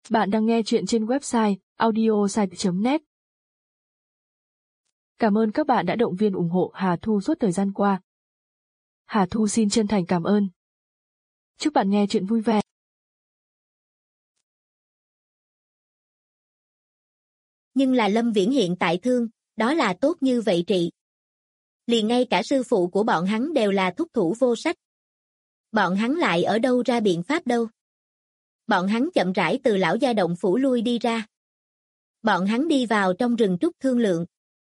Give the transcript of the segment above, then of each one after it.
Bạn đang nghe chuyện trên website audiosite.net. Cảm ơn các bạn đã động viên ủng hộ Hà Thu suốt thời gian qua. Hà Thu xin chân thành cảm ơn. Chúc bạn nghe chuyện vui vẻ. Nhưng là Lâm Viễn hiện tại thương, đó là tốt như vậy trị. Liền ngay cả sư phụ của bọn hắn đều là thúc thủ vô sách. Bọn hắn lại ở đâu ra biện pháp đâu. Bọn hắn chậm rãi từ lão gia động phủ lui đi ra. Bọn hắn đi vào trong rừng trúc thương lượng.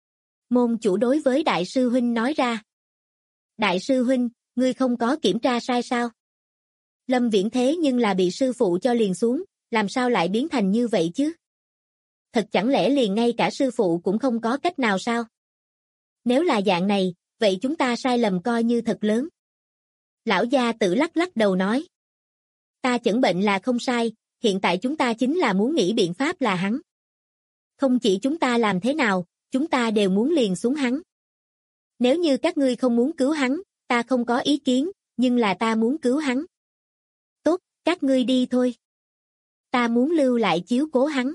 Môn chủ đối với đại sư huynh nói ra. Đại sư huynh, ngươi không có kiểm tra sai sao? Lâm Viễn thế nhưng là bị sư phụ cho liền xuống, làm sao lại biến thành như vậy chứ? Thật chẳng lẽ liền ngay cả sư phụ cũng không có cách nào sao? Nếu là dạng này, vậy chúng ta sai lầm coi như thật lớn. Lão gia tử lắc lắc đầu nói. Ta chẩn bệnh là không sai, hiện tại chúng ta chính là muốn nghĩ biện pháp là hắn. Không chỉ chúng ta làm thế nào, chúng ta đều muốn liền xuống hắn. Nếu như các ngươi không muốn cứu hắn, ta không có ý kiến, nhưng là ta muốn cứu hắn. Tốt, các ngươi đi thôi. Ta muốn lưu lại chiếu cố hắn.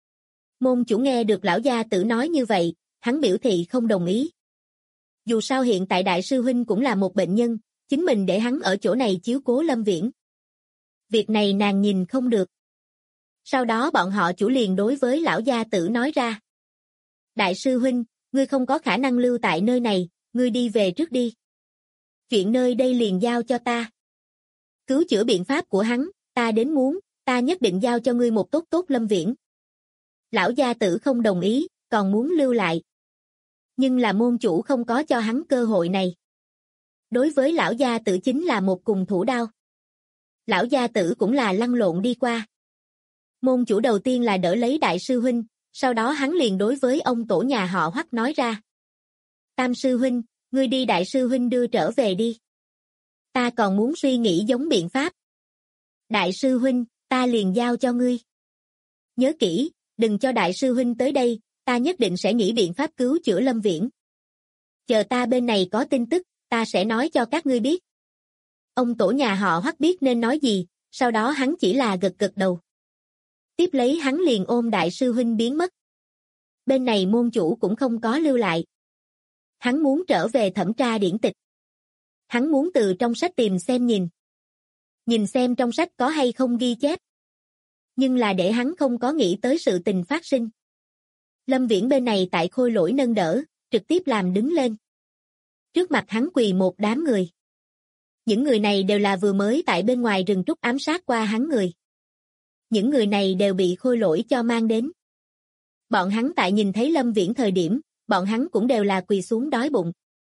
Môn chủ nghe được lão gia tử nói như vậy, hắn biểu thị không đồng ý. Dù sao hiện tại đại sư huynh cũng là một bệnh nhân, chính mình để hắn ở chỗ này chiếu cố Lâm Viễn. Việc này nàng nhìn không được. Sau đó bọn họ chủ liền đối với lão gia tử nói ra. Đại sư huynh, ngươi không có khả năng lưu tại nơi này, ngươi đi về trước đi. Chuyện nơi đây liền giao cho ta. Cứu chữa biện pháp của hắn, ta đến muốn, ta nhất định giao cho ngươi một tốt tốt Lâm Viễn. Lão gia tử không đồng ý, còn muốn lưu lại. Nhưng là môn chủ không có cho hắn cơ hội này. Đối với lão gia tử chính là một cùng thủ đao. Lão gia tử cũng là lăn lộn đi qua. Môn chủ đầu tiên là đỡ lấy đại sư huynh, sau đó hắn liền đối với ông tổ nhà họ Hoắc nói ra. Tam sư huynh, ngươi đi đại sư huynh đưa trở về đi. Ta còn muốn suy nghĩ giống biện pháp. Đại sư huynh, ta liền giao cho ngươi. Nhớ kỹ, đừng cho đại sư huynh tới đây, ta nhất định sẽ nghĩ biện pháp cứu chữa Lâm Viễn. Chờ ta bên này có tin tức, ta sẽ nói cho các ngươi biết. Ông tổ nhà họ Hoắc biết nên nói gì, sau đó hắn chỉ là gật gật đầu. Tiếp lấy hắn liền ôm đại sư huynh biến mất. Bên này môn chủ cũng không có lưu lại. Hắn muốn trở về thẩm tra điển tịch. Hắn muốn từ trong sách tìm xem nhìn. Nhìn xem trong sách có hay không ghi chép. Nhưng là để hắn không có nghĩ tới sự tình phát sinh. Lâm Viễn bên này tại khôi lỗi nâng đỡ, trực tiếp làm đứng lên. Trước mặt hắn quỳ một đám người. Những người này đều là vừa mới tại bên ngoài rừng trúc ám sát qua hắn người. Những người này đều bị khôi lỗi cho mang đến. Bọn hắn tại nhìn thấy Lâm Viễn thời điểm, bọn hắn cũng đều là quỳ xuống đói bụng.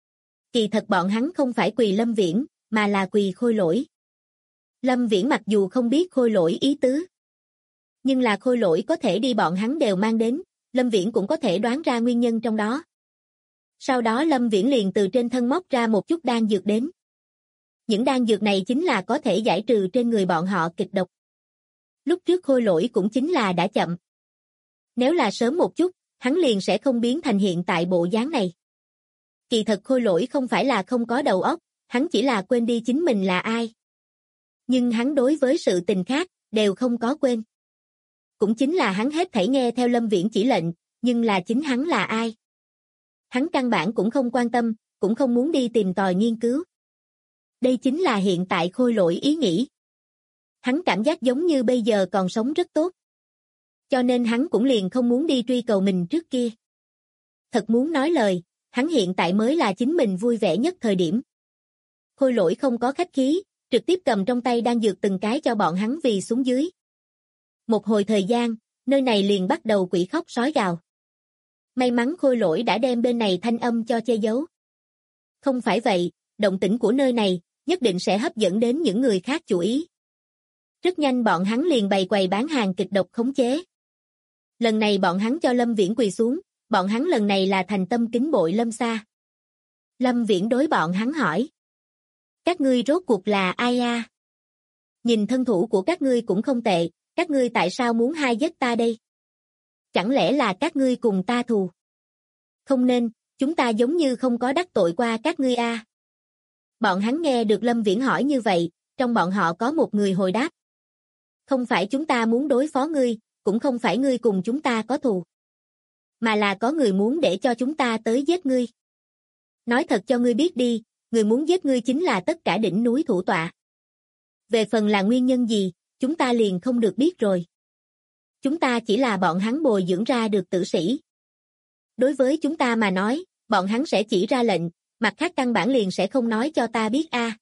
Kỳ thật bọn hắn không phải quỳ Lâm Viễn, mà là quỳ khôi lỗi. Lâm Viễn mặc dù không biết khôi lỗi ý tứ. Nhưng là khôi lỗi có thể đi bọn hắn đều mang đến, Lâm Viễn cũng có thể đoán ra nguyên nhân trong đó. Sau đó Lâm Viễn liền từ trên thân móc ra một chút đan dược đến. Những đan dược này chính là có thể giải trừ trên người bọn họ kịch độc. Lúc trước khôi lỗi cũng chính là đã chậm. Nếu là sớm một chút, hắn liền sẽ không biến thành hiện tại bộ dáng này. Kỳ thật khôi lỗi không phải là không có đầu óc, hắn chỉ là quên đi chính mình là ai. Nhưng hắn đối với sự tình khác, đều không có quên. Cũng chính là hắn hết thảy nghe theo Lâm Viễn chỉ lệnh, nhưng là chính hắn là ai. Hắn căn bản cũng không quan tâm, cũng không muốn đi tìm tòi nghiên cứu. Đây chính là hiện tại khôi lỗi ý nghĩ. Hắn cảm giác giống như bây giờ còn sống rất tốt. Cho nên hắn cũng liền không muốn đi truy cầu mình trước kia. Thật muốn nói lời, hắn hiện tại mới là chính mình vui vẻ nhất thời điểm. Khôi lỗi không có khách khí, trực tiếp cầm trong tay đan dược từng cái cho bọn hắn vì xuống dưới. Một hồi thời gian, nơi này liền bắt đầu quỷ khóc sói gào. May mắn khôi lỗi đã đem bên này thanh âm cho che giấu. Không phải vậy, động tĩnh của nơi này, nhất định sẽ hấp dẫn đến những người khác chú ý. Rất nhanh bọn hắn liền bày quầy bán hàng kịch độc khống chế. Lần này bọn hắn cho Lâm Viễn quỳ xuống, bọn hắn lần này là thành tâm kính bội Lâm Sa. Lâm Viễn đối bọn hắn hỏi. Các ngươi rốt cuộc là ai a? Nhìn thân thủ của các ngươi cũng không tệ, các ngươi tại sao muốn hai giết ta đây? Chẳng lẽ là các ngươi cùng ta thù? Không nên, chúng ta giống như không có đắc tội qua các ngươi a. Bọn hắn nghe được Lâm Viễn hỏi như vậy, trong bọn họ có một người hồi đáp. Không phải chúng ta muốn đối phó ngươi, cũng không phải ngươi cùng chúng ta có thù. Mà là có người muốn để cho chúng ta tới giết ngươi. Nói thật cho ngươi biết đi, người muốn giết ngươi chính là tất cả đỉnh núi thủ tọa. Về phần là nguyên nhân gì, chúng ta liền không được biết rồi. Chúng ta chỉ là bọn hắn bồi dưỡng ra được tử sĩ. Đối với chúng ta mà nói, bọn hắn sẽ chỉ ra lệnh, mặt khác căn bản liền sẽ không nói cho ta biết a.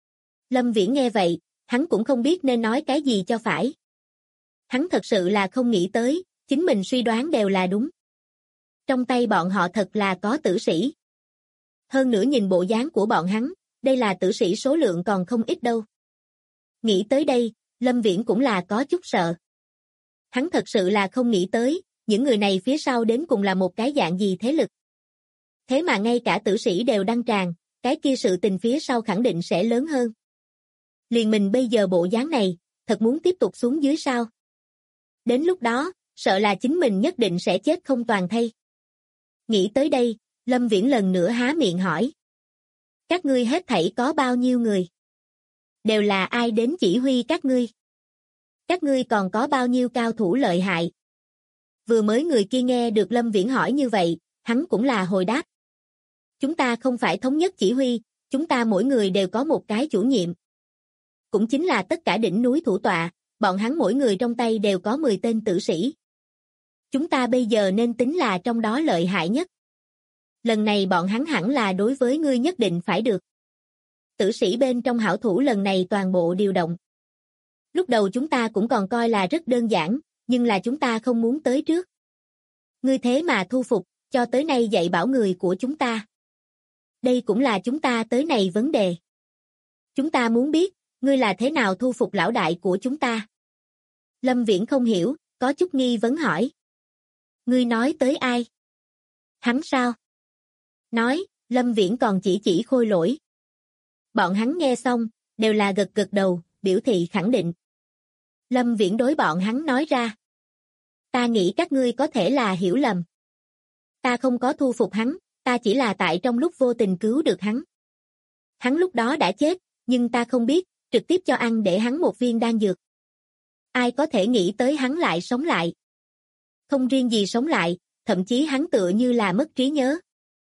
Lâm Viễn nghe vậy, hắn cũng không biết nên nói cái gì cho phải. Hắn thật sự là không nghĩ tới, chính mình suy đoán đều là đúng. Trong tay bọn họ thật là có tử sĩ. Hơn nữa nhìn bộ dáng của bọn hắn, đây là tử sĩ số lượng còn không ít đâu. Nghĩ tới đây, Lâm Viễn cũng là có chút sợ. Hắn thật sự là không nghĩ tới, những người này phía sau đến cùng là một cái dạng gì thế lực. Thế mà ngay cả tử sĩ đều đăng tràng, cái kia sự tình phía sau khẳng định sẽ lớn hơn. Liền mình bây giờ bộ dáng này, thật muốn tiếp tục xuống dưới sao? Đến lúc đó, sợ là chính mình nhất định sẽ chết không toàn thây. Nghĩ tới đây, Lâm Viễn lần nữa há miệng hỏi. Các ngươi hết thảy có bao nhiêu người? Đều là ai đến chỉ huy các ngươi? Các ngươi còn có bao nhiêu cao thủ lợi hại? Vừa mới người kia nghe được Lâm Viễn hỏi như vậy, hắn cũng là hồi đáp. Chúng ta không phải thống nhất chỉ huy, chúng ta mỗi người đều có một cái chủ nhiệm. Cũng chính là tất cả đỉnh núi thủ tọa, bọn hắn mỗi người trong tay đều có 10 tên tử sĩ. Chúng ta bây giờ nên tính là trong đó lợi hại nhất. Lần này bọn hắn hẳn là đối với ngươi nhất định phải được. Tử sĩ bên trong hảo thủ lần này toàn bộ điều động. Lúc đầu chúng ta cũng còn coi là rất đơn giản, nhưng là chúng ta không muốn tới trước. Ngươi thế mà thu phục, cho tới nay dạy bảo người của chúng ta. Đây cũng là chúng ta tới này vấn đề. Chúng ta muốn biết, ngươi là thế nào thu phục lão đại của chúng ta? Lâm Viễn không hiểu, có chút nghi vấn hỏi. Ngươi nói tới ai? Hắn sao? Nói, Lâm Viễn còn chỉ Khôi Lỗi. Bọn hắn nghe xong, đều là gật gật đầu, biểu thị khẳng định. Lâm Viễn đối bọn hắn nói ra. Ta nghĩ các ngươi có thể là hiểu lầm. Ta không có thu phục hắn, ta chỉ là tại trong lúc vô tình cứu được hắn. Hắn lúc đó đã chết, nhưng ta không biết, trực tiếp cho ăn để hắn một viên đan dược. Ai có thể nghĩ tới hắn lại sống lại. Không riêng gì sống lại, thậm chí hắn tựa như là mất trí nhớ.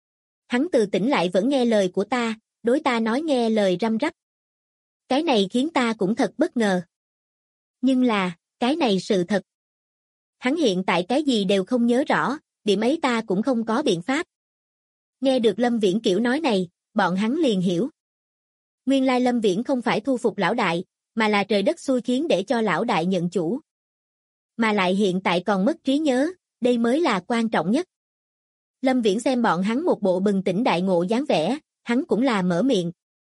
Hắn từ tỉnh lại vẫn nghe lời của ta, đối ta nói nghe lời răm rắp. Cái này khiến ta cũng thật bất ngờ. Nhưng là, cái này sự thật. Hắn hiện tại cái gì đều không nhớ rõ, điểm ấy ta cũng không có biện pháp. Nghe được Lâm Viễn kiểu nói này, bọn hắn liền hiểu. Nguyên lai Lâm Viễn không phải thu phục lão đại, mà là trời đất xui khiến để cho lão đại nhận chủ. Mà lại hiện tại còn mất trí nhớ, đây mới là quan trọng nhất. Lâm Viễn xem bọn hắn một bộ bừng tỉnh đại ngộ dáng vẻ, hắn cũng là mở miệng.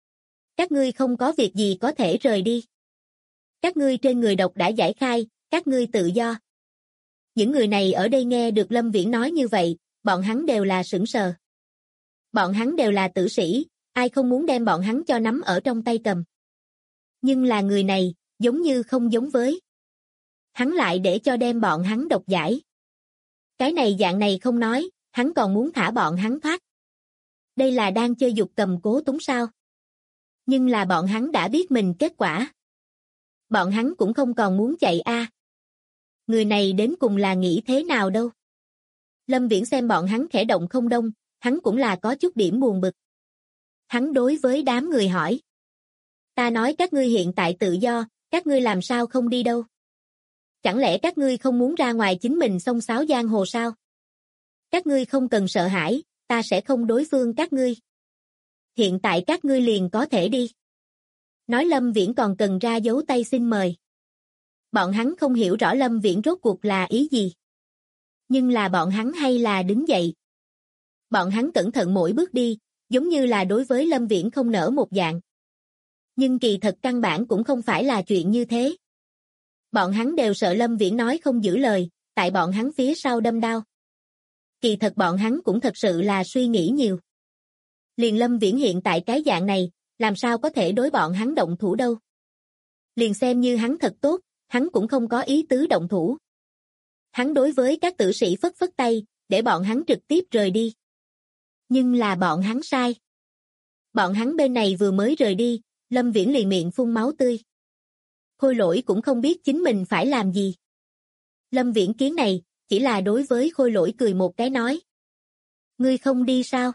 Các ngươi không có việc gì có thể rời đi. Các ngươi trên người độc đã giải khai, các ngươi tự do. Những người này ở đây nghe được Lâm Viễn nói như vậy, bọn hắn đều là sửng sờ. Bọn hắn đều là tử sĩ, ai không muốn đem bọn hắn cho nắm ở trong tay cầm. Nhưng là người này, giống như không giống với. Hắn lại để cho đem bọn hắn độc giải. Cái này dạng này không nói, hắn còn muốn thả bọn hắn thoát. Đây là đang chơi dục cầm cố túng sao? Nhưng là bọn hắn đã biết mình kết quả. Bọn hắn cũng không còn muốn chạy a. Người này đến cùng là nghĩ thế nào đâu? Lâm Viễn xem bọn hắn khẽ động không đông, hắn cũng là có chút điểm buồn bực. Hắn đối với đám người hỏi. Ta nói các ngươi hiện tại tự do, các ngươi làm sao không đi đâu? Chẳng lẽ các ngươi không muốn ra ngoài chính mình xông xáo giang hồ sao? Các ngươi không cần sợ hãi, ta sẽ không đối phương các ngươi. Hiện tại các ngươi liền có thể đi. Nói Lâm Viễn còn cần ra dấu tay xin mời. Bọn hắn không hiểu rõ Lâm Viễn rốt cuộc là ý gì. Nhưng là bọn hắn hay là đứng dậy. Bọn hắn cẩn thận mỗi bước đi, giống như là đối với Lâm Viễn không nỡ một dạng. Nhưng kỳ thật căn bản cũng không phải là chuyện như thế. Bọn hắn đều sợ Lâm Viễn nói không giữ lời, tại bọn hắn phía sau đâm đao. Kỳ thật bọn hắn cũng thật sự là suy nghĩ nhiều. Liền Lâm Viễn hiện tại cái dạng này, làm sao có thể đối bọn hắn động thủ đâu. Liền xem như hắn thật tốt, hắn cũng không có ý tứ động thủ. Hắn đối với các tử sĩ phất phất tay, để bọn hắn trực tiếp rời đi. Nhưng là bọn hắn sai. Bọn hắn bên này vừa mới rời đi, Lâm Viễn liền miệng phun máu tươi. Khôi Lỗi cũng không biết chính mình phải làm gì. Lâm Viễn Kiến này, chỉ là đối với Khôi Lỗi cười một cái nói. Ngươi không đi sao?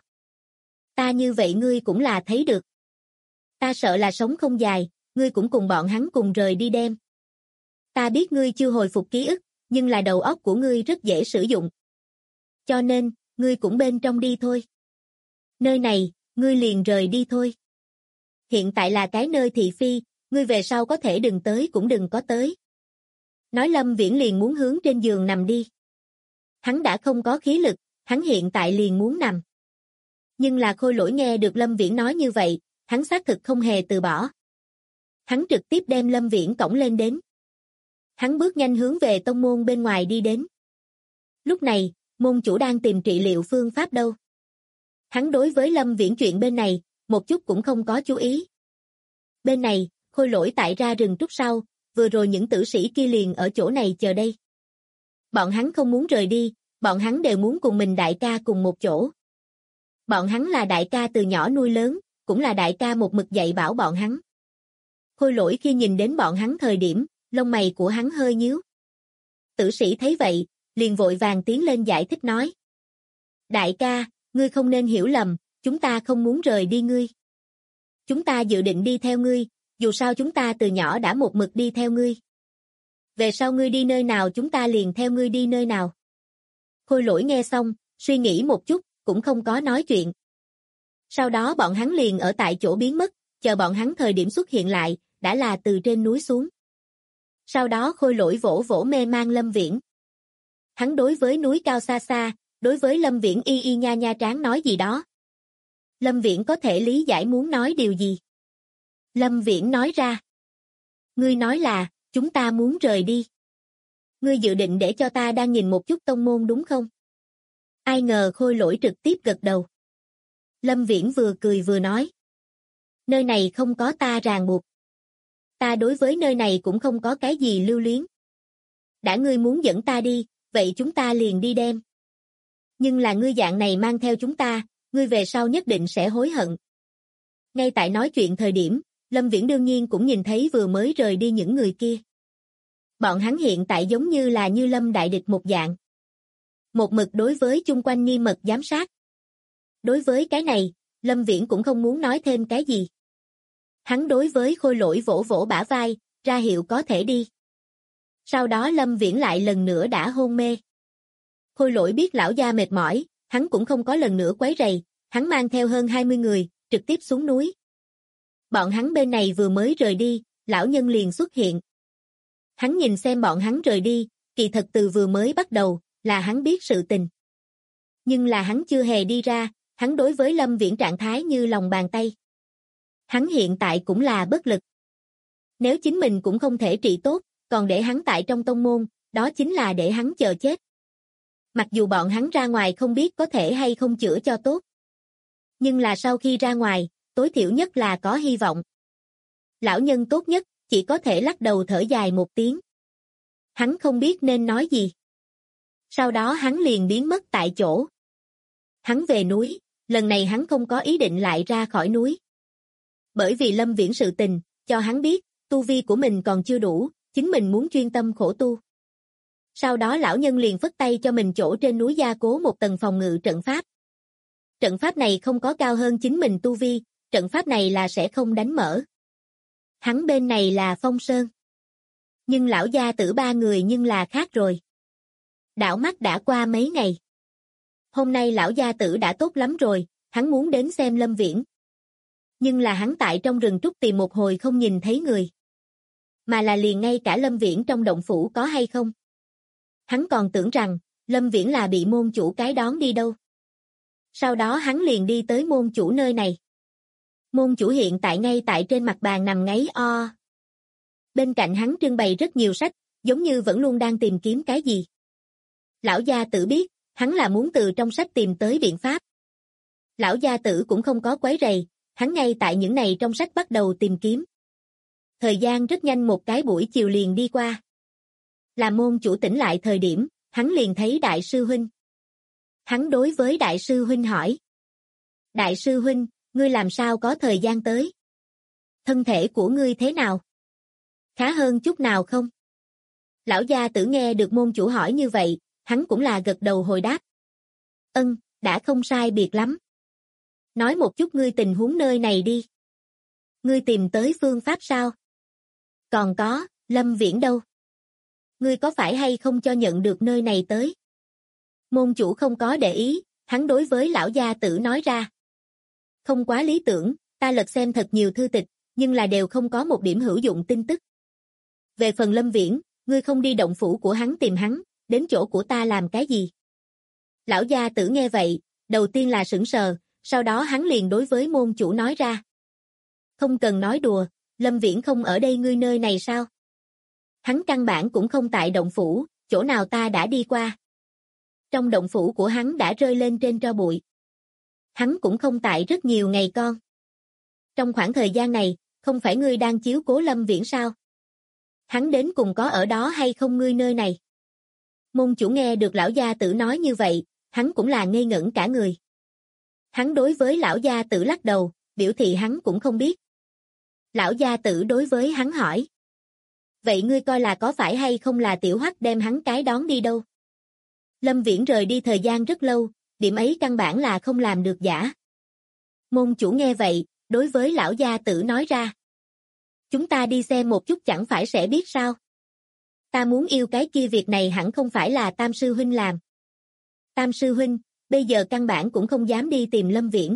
Ta như vậy ngươi cũng là thấy được. Ta sợ là sống không dài, ngươi cũng cùng bọn hắn cùng rời đi đem. Ta biết ngươi chưa hồi phục ký ức, nhưng là đầu óc của ngươi rất dễ sử dụng. Cho nên, ngươi cũng bên trong đi thôi. Nơi này, ngươi liền rời đi thôi. Hiện tại là cái nơi thị phi, ngươi về sau có thể đừng tới cũng đừng có tới. Nói Lâm Viễn liền muốn hướng trên giường nằm đi. Hắn đã không có khí lực, hắn hiện tại liền muốn nằm. Nhưng là Khôi Lỗi nghe được Lâm Viễn nói như vậy, hắn xác thực không hề từ bỏ. Hắn trực tiếp đem Lâm Viễn cõng lên đến. Hắn bước nhanh hướng về tông môn bên ngoài đi đến. Lúc này, môn chủ đang tìm trị liệu phương pháp đâu. Hắn đối với Lâm Viễn chuyện bên này, một chút cũng không có chú ý. Bên này, Khôi Lỗi tại ra rừng trúc sau, vừa rồi những tử sĩ kia liền ở chỗ này chờ đây. Bọn hắn không muốn rời đi, bọn hắn đều muốn cùng mình đại ca cùng một chỗ. Bọn hắn là đại ca từ nhỏ nuôi lớn, cũng là đại ca một mực dạy bảo bọn hắn. Khôi Lỗi khi nhìn đến bọn hắn thời điểm, lông mày của hắn hơi nhíu. Tử sĩ thấy vậy, liền vội vàng tiến lên giải thích nói. Đại ca, ngươi không nên hiểu lầm, chúng ta không muốn rời đi ngươi. Chúng ta dự định đi theo ngươi, dù sao chúng ta từ nhỏ đã một mực đi theo ngươi. Về sau ngươi đi nơi nào chúng ta liền theo ngươi đi nơi nào. Khôi Lỗi nghe xong, suy nghĩ một chút, cũng không có nói chuyện. Sau đó bọn hắn liền ở tại chỗ biến mất, chờ bọn hắn thời điểm xuất hiện lại, đã là từ trên núi xuống. Sau đó Khôi Lỗi vỗ vỗ mê mang Lâm Viễn. Hắn đối với núi cao xa xa, đối với Lâm Viễn y y nha nha tráng nói gì đó. Lâm Viễn có thể lý giải muốn nói điều gì. Lâm Viễn nói ra. Ngươi nói là, chúng ta muốn rời đi. Ngươi dự định để cho ta đang nhìn một chút tông môn đúng không? Ai ngờ Khôi Lỗi trực tiếp gật đầu. Lâm Viễn vừa cười vừa nói. Nơi này không có ta ràng buộc. Ta đối với nơi này cũng không có cái gì lưu luyến. Đã ngươi muốn dẫn ta đi, vậy chúng ta liền đi đem. Nhưng là ngươi dạng này mang theo chúng ta, ngươi về sau nhất định sẽ hối hận. Ngay tại nói chuyện thời điểm, Lâm Viễn đương nhiên cũng nhìn thấy vừa mới rời đi những người kia. Bọn hắn hiện tại giống như là như lâm đại địch một dạng. Một mực đối với chung quanh nghiêm mật giám sát. Đối với cái này, Lâm Viễn cũng không muốn nói thêm cái gì. Hắn đối với Khôi Lỗi vỗ vỗ bả vai, ra hiệu có thể đi. Sau đó Lâm Viễn lại lần nữa đã hôn mê. Khôi Lỗi biết lão gia mệt mỏi, hắn cũng không có lần nữa quấy rầy, hắn mang theo hơn 20 người, trực tiếp xuống núi. Bọn hắn bên này vừa mới rời đi, lão nhân liền xuất hiện. Hắn nhìn xem bọn hắn rời đi, kỳ thật từ vừa mới bắt đầu, là hắn biết sự tình. Nhưng là hắn chưa hề đi ra, hắn đối với Lâm Viễn trạng thái như lòng bàn tay. Hắn hiện tại cũng là bất lực. Nếu chính mình cũng không thể trị tốt, còn để hắn tại trong tông môn, đó chính là để hắn chờ chết. Mặc dù bọn hắn ra ngoài không biết có thể hay không chữa cho tốt. Nhưng là sau khi ra ngoài, tối thiểu nhất là có hy vọng. Lão nhân tốt nhất, chỉ có thể lắc đầu thở dài một tiếng. Hắn không biết nên nói gì. Sau đó hắn liền biến mất tại chỗ. Hắn về núi, lần này hắn không có ý định lại ra khỏi núi. Bởi vì Lâm Viễn sự tình, cho hắn biết, tu vi của mình còn chưa đủ, chính mình muốn chuyên tâm khổ tu. Sau đó lão nhân liền phất tay cho mình chỗ trên núi gia cố một tầng phòng ngự trận pháp. Trận pháp này không có cao hơn chính mình tu vi, trận pháp này là sẽ không đánh mở. Hắn bên này là Phong Sơn. Nhưng lão gia tử ba người nhưng là khác rồi. Đảo mắt đã qua mấy ngày. Hôm nay lão gia tử đã tốt lắm rồi, hắn muốn đến xem Lâm Viễn. Nhưng là hắn tại trong rừng trúc tìm một hồi không nhìn thấy người. Mà là liền ngay cả Lâm Viễn trong động phủ có hay không. Hắn còn tưởng rằng, Lâm Viễn là bị môn chủ cái đón đi đâu. Sau đó hắn liền đi tới môn chủ nơi này. Môn chủ hiện tại ngay tại trên mặt bàn nằm ngáy o. Bên cạnh hắn trưng bày rất nhiều sách, giống như vẫn luôn đang tìm kiếm cái gì. Lão gia tử biết, hắn là muốn từ trong sách tìm tới biện pháp. Lão gia tử cũng không có quấy rầy, hắn ngay tại những này trong sách bắt đầu tìm kiếm. Thời gian rất nhanh một cái buổi chiều liền đi qua. Là môn chủ tỉnh lại thời điểm, hắn liền thấy đại sư huynh. Hắn đối với đại sư huynh hỏi. Đại sư huynh, ngươi làm sao có thời gian tới? Thân thể của ngươi thế nào? Khá hơn chút nào không? Lão gia tử nghe được môn chủ hỏi như vậy, hắn cũng là gật đầu hồi đáp. Đã không sai biệt lắm. Nói một chút ngươi tình huống nơi này đi. Ngươi tìm tới phương pháp sao? Còn có, Lâm Viễn đâu? Ngươi có phải hay không cho nhận được nơi này tới? Môn chủ không có để ý, hắn đối với lão gia tử nói ra. Không quá lý tưởng, ta lật xem thật nhiều thư tịch, nhưng là đều không có một điểm hữu dụng tin tức. Về phần Lâm Viễn, ngươi không đi động phủ của hắn tìm hắn, đến chỗ của ta làm cái gì? Lão gia tử nghe vậy, đầu tiên là sững sờ, sau đó hắn liền đối với môn chủ nói ra. Không cần nói đùa, Lâm Viễn không ở đây ngươi nơi này sao? Hắn căn bản cũng không tại động phủ, chỗ nào ta đã đi qua. Trong động phủ của hắn đã rơi lên trên tro bụi. Hắn cũng không tại rất nhiều ngày con. Trong khoảng thời gian này, không phải ngươi đang chiếu cố Lâm Viễn sao? Hắn đến cùng có ở đó hay không ngươi nơi này? Môn chủ nghe được lão gia tử nói như vậy, hắn cũng là ngây ngẩn cả người. Hắn đối với lão gia tử lắc đầu, biểu thị hắn cũng không biết. Lão gia tử đối với hắn hỏi. Vậy ngươi coi là có phải hay không là Tiểu Hoắc đem hắn cái đón đi đâu? Lâm Viễn rời đi thời gian rất lâu, điểm ấy căn bản là không làm được giả. Môn chủ nghe vậy, đối với lão gia tử nói ra. Chúng ta đi xem một chút chẳng phải sẽ biết sao? Ta muốn yêu cái kia việc này hẳn không phải là Tam sư huynh làm. Tam sư huynh, bây giờ căn bản cũng không dám đi tìm Lâm Viễn.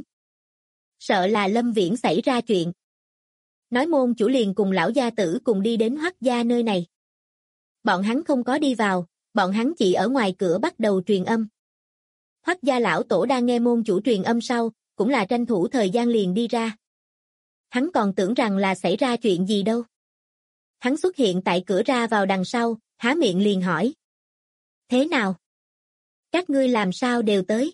Sợ là Lâm Viễn xảy ra chuyện. Nói môn chủ liền cùng lão gia tử cùng đi đến Hoắc gia nơi này. Bọn hắn không có đi vào, bọn hắn chỉ ở ngoài cửa bắt đầu truyền âm. Hoắc gia lão tổ đang nghe môn chủ truyền âm sau, cũng là tranh thủ thời gian liền đi ra. Hắn còn tưởng rằng là xảy ra chuyện gì đâu. Hắn xuất hiện tại cửa ra vào đằng sau, há miệng liền hỏi. Thế nào? Các ngươi làm sao đều tới?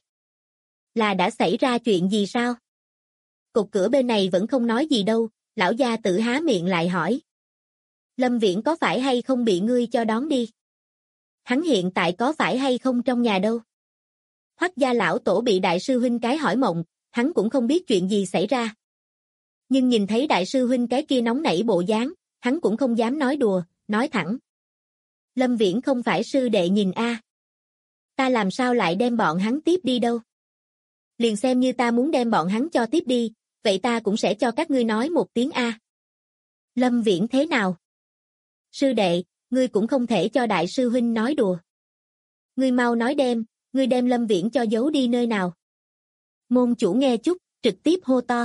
Là đã xảy ra chuyện gì sao? Cột cửa bên này vẫn không nói gì đâu, lão gia tử há miệng lại hỏi. Lâm Viễn có phải hay không bị ngươi cho đón đi? Hắn hiện tại có phải hay không trong nhà đâu? Hoắc gia lão tổ bị đại sư huynh cái hỏi mộng, hắn cũng không biết chuyện gì xảy ra. Nhưng nhìn thấy đại sư huynh cái kia nóng nảy bộ dáng, hắn cũng không dám nói đùa, nói thẳng. Lâm Viễn không phải sư đệ nhìn a. Ta làm sao lại đem bọn hắn tiếp đi đâu? Liền xem như ta muốn đem bọn hắn cho tiếp đi, vậy ta cũng sẽ cho các ngươi nói một tiếng a. Lâm Viễn thế nào? Sư đệ, ngươi cũng không thể cho đại sư huynh nói đùa. Ngươi mau nói ngươi đem Lâm Viễn cho giấu đi nơi nào? Môn chủ nghe chút, trực tiếp hô to.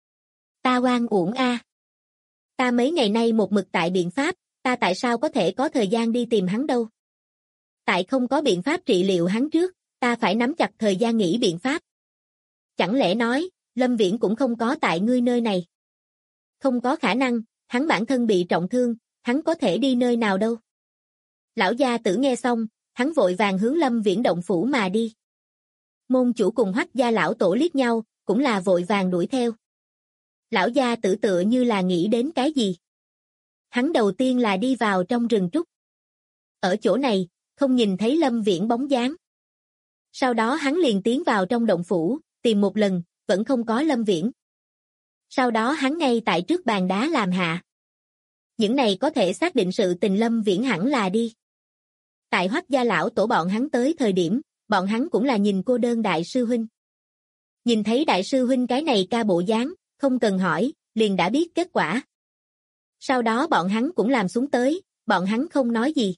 Ta oan uổng a. Ta mấy ngày nay một mực tại biện pháp, ta tại sao có thể có thời gian đi tìm hắn đâu? Tại không có biện pháp trị liệu hắn trước, ta phải nắm chặt thời gian nghĩ biện pháp. Chẳng lẽ nói, Lâm Viễn cũng không có tại ngươi nơi này? Không có khả năng, hắn bản thân bị trọng thương, hắn có thể đi nơi nào đâu? Lão gia tử nghe xong, hắn vội vàng hướng Lâm Viễn động phủ mà đi. Môn chủ cùng Hoắc gia lão tổ liếc nhau, cũng là vội vàng đuổi theo. Lão gia tử tựa như là nghĩ đến cái gì. Hắn đầu tiên là đi vào trong rừng trúc. Ở chỗ này, không nhìn thấy Lâm Viễn bóng dáng. Sau đó hắn liền tiến vào trong động phủ, tìm một lần, vẫn không có Lâm Viễn. Sau đó hắn ngay tại trước bàn đá làm hạ. Những này có thể xác định sự tình Lâm Viễn hẳn là đi. Tại Hoắc gia lão tổ bọn hắn tới thời điểm, bọn hắn cũng là nhìn cô đơn đại sư huynh. Nhìn thấy đại sư huynh cái này ca bộ dáng, không cần hỏi, liền đã biết kết quả. Sau đó bọn hắn cũng làm xuống tới, bọn hắn không nói gì.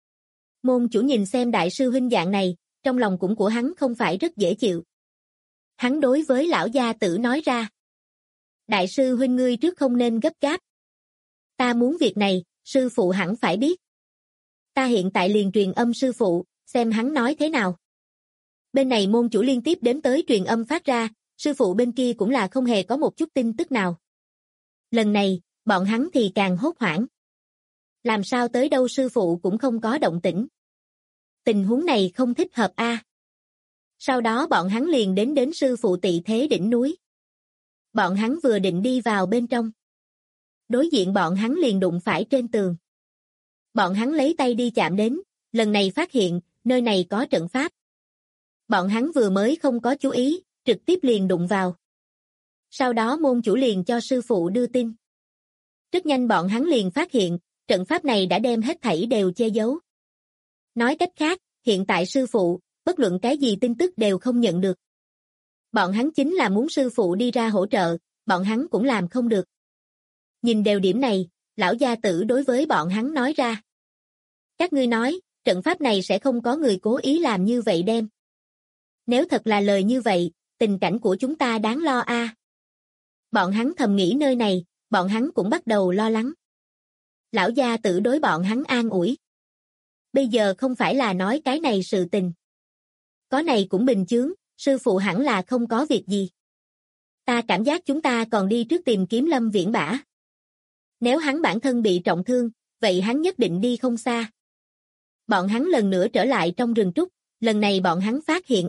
Môn chủ nhìn xem đại sư huynh dạng này, trong lòng cũng của hắn không phải rất dễ chịu. Hắn đối với lão gia tử nói ra. Đại sư huynh ngươi trước không nên gấp gáp. Ta muốn việc này, sư phụ hẳn phải biết. Ta hiện tại liền truyền âm sư phụ, xem hắn nói thế nào. Bên này môn chủ liên tiếp đến tới truyền âm phát ra, sư phụ bên kia cũng là không hề có một chút tin tức nào. Lần này, bọn hắn thì càng hốt hoảng. Làm sao tới đâu sư phụ cũng không có động tĩnh. Tình huống này không thích hợp a. Sau đó bọn hắn liền đến sư phụ tị thế đỉnh núi. Bọn hắn vừa định đi vào bên trong. Đối diện bọn hắn liền đụng phải trên tường. Bọn hắn lấy tay đi chạm đến, lần này phát hiện, nơi này có trận pháp. Bọn hắn vừa mới không có chú ý, trực tiếp liền đụng vào. Sau đó môn chủ liền cho sư phụ đưa tin. Rất nhanh bọn hắn liền phát hiện, trận pháp này đã đem hết thảy đều che giấu. Nói cách khác, hiện tại sư phụ, bất luận cái gì tin tức đều không nhận được. Bọn hắn chính là muốn sư phụ đi ra hỗ trợ, bọn hắn cũng làm không được. Nhìn đều điểm này, lão gia tử đối với bọn hắn nói ra. Các ngươi nói, trận pháp này sẽ không có người cố ý làm như vậy đem. Nếu thật là lời như vậy, tình cảnh của chúng ta đáng lo a. Bọn hắn thầm nghĩ nơi này, bọn hắn cũng bắt đầu lo lắng. Lão gia tử đối bọn hắn an ủi. Bây giờ không phải là nói cái này sự tình. Có này cũng bình chướng, sư phụ hẳn là không có việc gì. Ta cảm giác chúng ta còn đi trước tìm kiếm Lâm Viễn bả. Nếu hắn bản thân bị trọng thương, vậy hắn nhất định đi không xa. Bọn hắn lần nữa trở lại trong rừng trúc, lần này bọn hắn phát hiện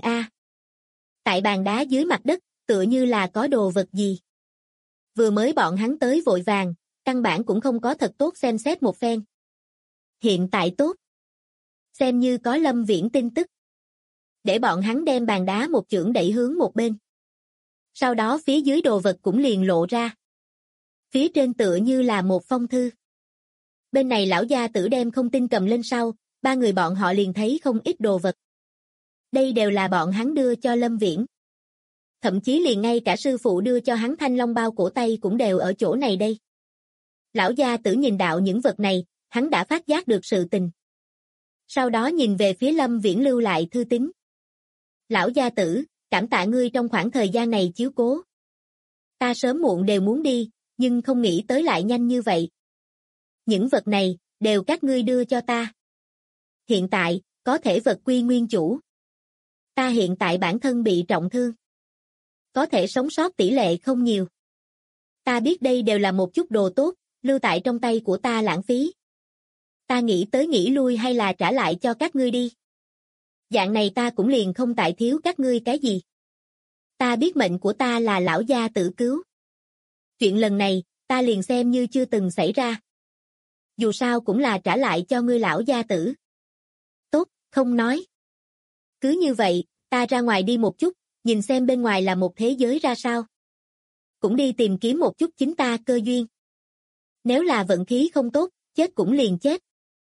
tại bàn đá dưới mặt đất, tựa như là có đồ vật gì. Vừa mới bọn hắn tới vội vàng, căn bản cũng không có thật tốt xem xét một phen. Hiện tại tốt. Xem như có Lâm Viễn tin tức. Để bọn hắn đem bàn đá một chưởng đẩy hướng một bên. Sau đó phía dưới đồ vật cũng liền lộ ra. Phía trên tựa như là một phong thư. Bên này lão gia tử đem không tin cầm lên sau, ba người bọn họ liền thấy không ít đồ vật. Đây đều là bọn hắn đưa cho Lâm Viễn. Thậm chí liền ngay cả sư phụ đưa cho hắn thanh long bao cổ tay cũng đều ở chỗ này đây. Lão gia tử nhìn đạo những vật này, hắn đã phát giác được sự tình. Sau đó nhìn về phía Lâm Viễn lưu lại thư tín. Lão gia tử, cảm tạ ngươi trong khoảng thời gian này chiếu cố. Ta sớm muộn đều muốn đi, nhưng không nghĩ tới lại nhanh như vậy. Những vật này, đều các ngươi đưa cho ta. Hiện tại, có thể vật quy nguyên chủ. Ta hiện tại bản thân bị trọng thương. Có thể sống sót tỷ lệ không nhiều. Ta biết đây đều là một chút đồ tốt, lưu tại trong tay của ta lãng phí. Ta nghĩ tới nghĩ lui hay là trả lại cho các ngươi đi. Dạng này ta cũng liền không tại thiếu các ngươi cái gì. Ta biết mệnh của ta là lão gia tử cứu. Chuyện lần này, ta liền xem như chưa từng xảy ra. Dù sao cũng là trả lại cho ngươi lão gia tử. Tốt, không nói. Cứ như vậy, ta ra ngoài đi một chút, nhìn xem bên ngoài là một thế giới ra sao. Cũng đi tìm kiếm một chút chính ta cơ duyên. Nếu là vận khí không tốt, chết cũng liền chết.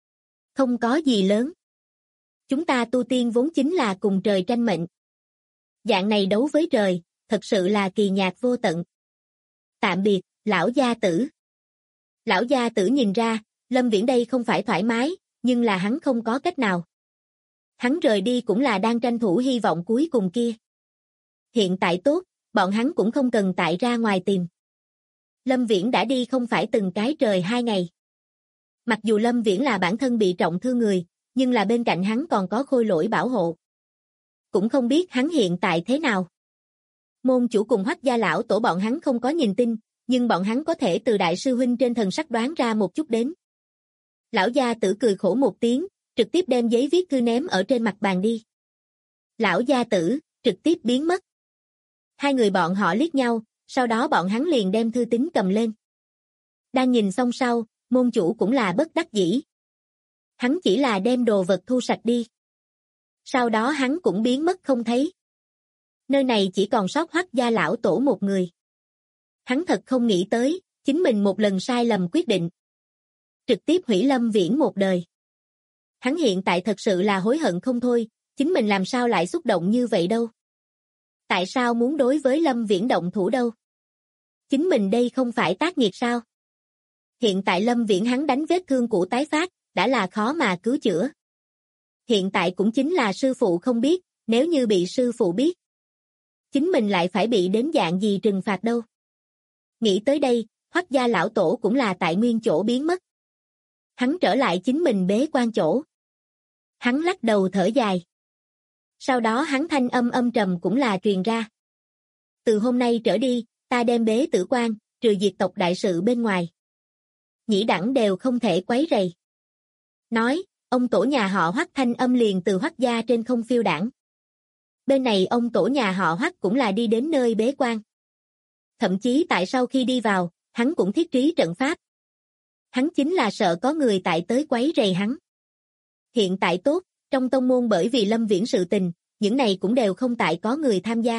Không có gì lớn. Chúng ta tu tiên vốn chính là cùng trời tranh mệnh. Dạng này đấu với trời, thật sự là kỳ nhạc vô tận. Tạm biệt, lão gia tử. Lão gia tử nhìn ra, Lâm Viễn đây không phải thoải mái, nhưng là hắn không có cách nào. Hắn rời đi cũng là đang tranh thủ hy vọng cuối cùng kia. Hiện tại tốt, bọn hắn cũng không cần tại ra ngoài tìm. Lâm Viễn đã đi không phải từng cái trời 2 ngày. Mặc dù Lâm Viễn là bản thân bị trọng thương người, nhưng là bên cạnh hắn còn có khôi lỗi bảo hộ. Cũng không biết hắn hiện tại thế nào. Môn chủ cùng Hoắc gia lão tổ bọn hắn không có nhìn tin, nhưng bọn hắn có thể từ đại sư huynh trên thần sắc đoán ra một chút đến. Lão gia tử cười khổ một tiếng, trực tiếp đem giấy viết thư ném ở trên mặt bàn đi. Lão gia tử, trực tiếp biến mất. Hai người bọn họ liếc nhau, sau đó bọn hắn liền đem thư tín cầm lên. Đang nhìn xong sau, môn chủ cũng là bất đắc dĩ. Hắn chỉ là đem đồ vật thu sạch đi. Sau đó hắn cũng biến mất không thấy. Nơi này chỉ còn sót Hoắc gia lão tổ một người. Hắn thật không nghĩ tới, chính mình một lần sai lầm quyết định. Trực tiếp hủy Lâm Viễn một đời. Hắn hiện tại thật sự là hối hận không thôi, chính mình làm sao lại xúc động như vậy đâu. Tại sao muốn đối với Lâm Viễn động thủ đâu? Chính mình đây không phải tác nghiệt sao? Hiện tại Lâm Viễn hắn đánh vết thương cũ tái phát, đã là khó mà cứu chữa. Hiện tại cũng chính là sư phụ không biết, nếu như bị sư phụ biết. Chính mình lại phải bị đến dạng gì trừng phạt đâu. Nghĩ tới đây, Hoắc gia lão tổ cũng là tại nguyên chỗ biến mất. Hắn trở lại chính mình bế quan chỗ. Hắn lắc đầu thở dài. Sau đó hắn thanh âm âm trầm cũng là truyền ra. Từ hôm nay trở đi, ta đem bế tử quan, trừ diệt tộc đại sự bên ngoài. Nhĩ đẳng đều không thể quấy rầy. Nói, ông tổ nhà họ Hoắc thanh âm liền từ Hoắc gia trên không phiêu đãng. Bên này ông tổ nhà họ Hoắc cũng là đi đến nơi bế quan. Thậm chí tại sau khi đi vào, hắn cũng thiết trí trận pháp. Hắn chính là sợ có người tại tới quấy rầy hắn. Hiện tại tốt, trong tông môn bởi vì Lâm Viễn sự tình, những này cũng đều không tại có người tham gia.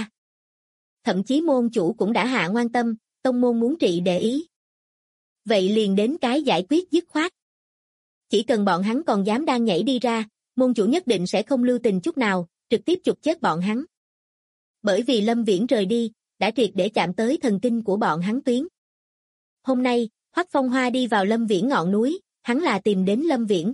Thậm chí môn chủ cũng đã hạ ngoan tâm, tông môn muốn trị để ý. Vậy liền đến cái giải quyết dứt khoát. Chỉ cần bọn hắn còn dám đang nhảy đi ra, môn chủ nhất định sẽ không lưu tình chút nào, trực tiếp chụp chết bọn hắn. Bởi vì Lâm Viễn rời đi, đã triệt để chạm tới thần kinh của bọn hắn tuyến. Hôm nay, Hoắc Phong Hoa đi vào Lâm Viễn ngọn núi, hắn là tìm đến Lâm Viễn.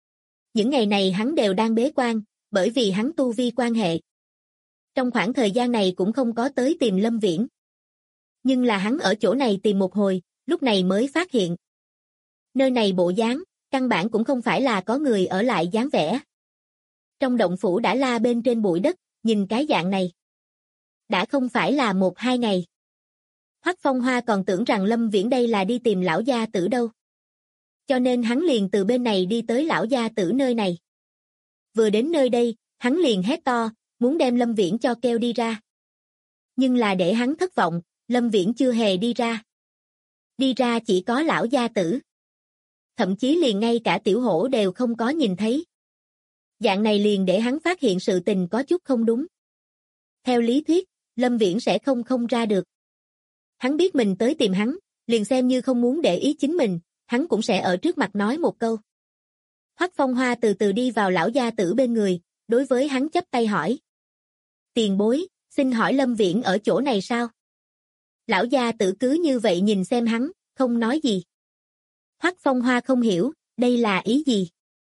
Những ngày này hắn đều đang bế quan, bởi vì hắn tu vi quan hệ. Trong khoảng thời gian này cũng không có tới tìm Lâm Viễn. Nhưng là hắn ở chỗ này tìm một hồi, lúc này mới phát hiện. Nơi này bộ dáng, căn bản cũng không phải là có người ở lại dáng vẻ. Trong động phủ đã la bên trên bụi đất, nhìn cái dạng này. Đã không phải là 1-2 ngày. Hoắc Phong Hoa còn tưởng rằng Lâm Viễn đây là đi tìm lão gia tử đâu. Cho nên hắn liền từ bên này đi tới lão gia tử nơi này. Vừa đến nơi đây, hắn liền hét to, muốn đem Lâm Viễn cho kêu đi ra. Nhưng là để hắn thất vọng, Lâm Viễn chưa hề đi ra. Đi ra chỉ có lão gia tử. Thậm chí liền ngay cả tiểu hổ đều không có nhìn thấy. Dạng này liền để hắn phát hiện sự tình có chút không đúng. Theo lý thuyết, Lâm Viễn sẽ không ra được. Hắn biết mình tới tìm hắn, liền xem như không muốn để ý chính mình, hắn cũng sẽ ở trước mặt nói một câu. Hoắc Phong Hoa từ từ đi vào lão gia tử bên người, đối với hắn chắp tay hỏi. Tiền bối, xin hỏi Lâm Viễn ở chỗ này sao? Lão gia tử cứ như vậy nhìn xem hắn, không nói gì. Hoắc Phong Hoa không hiểu, đây là ý gì?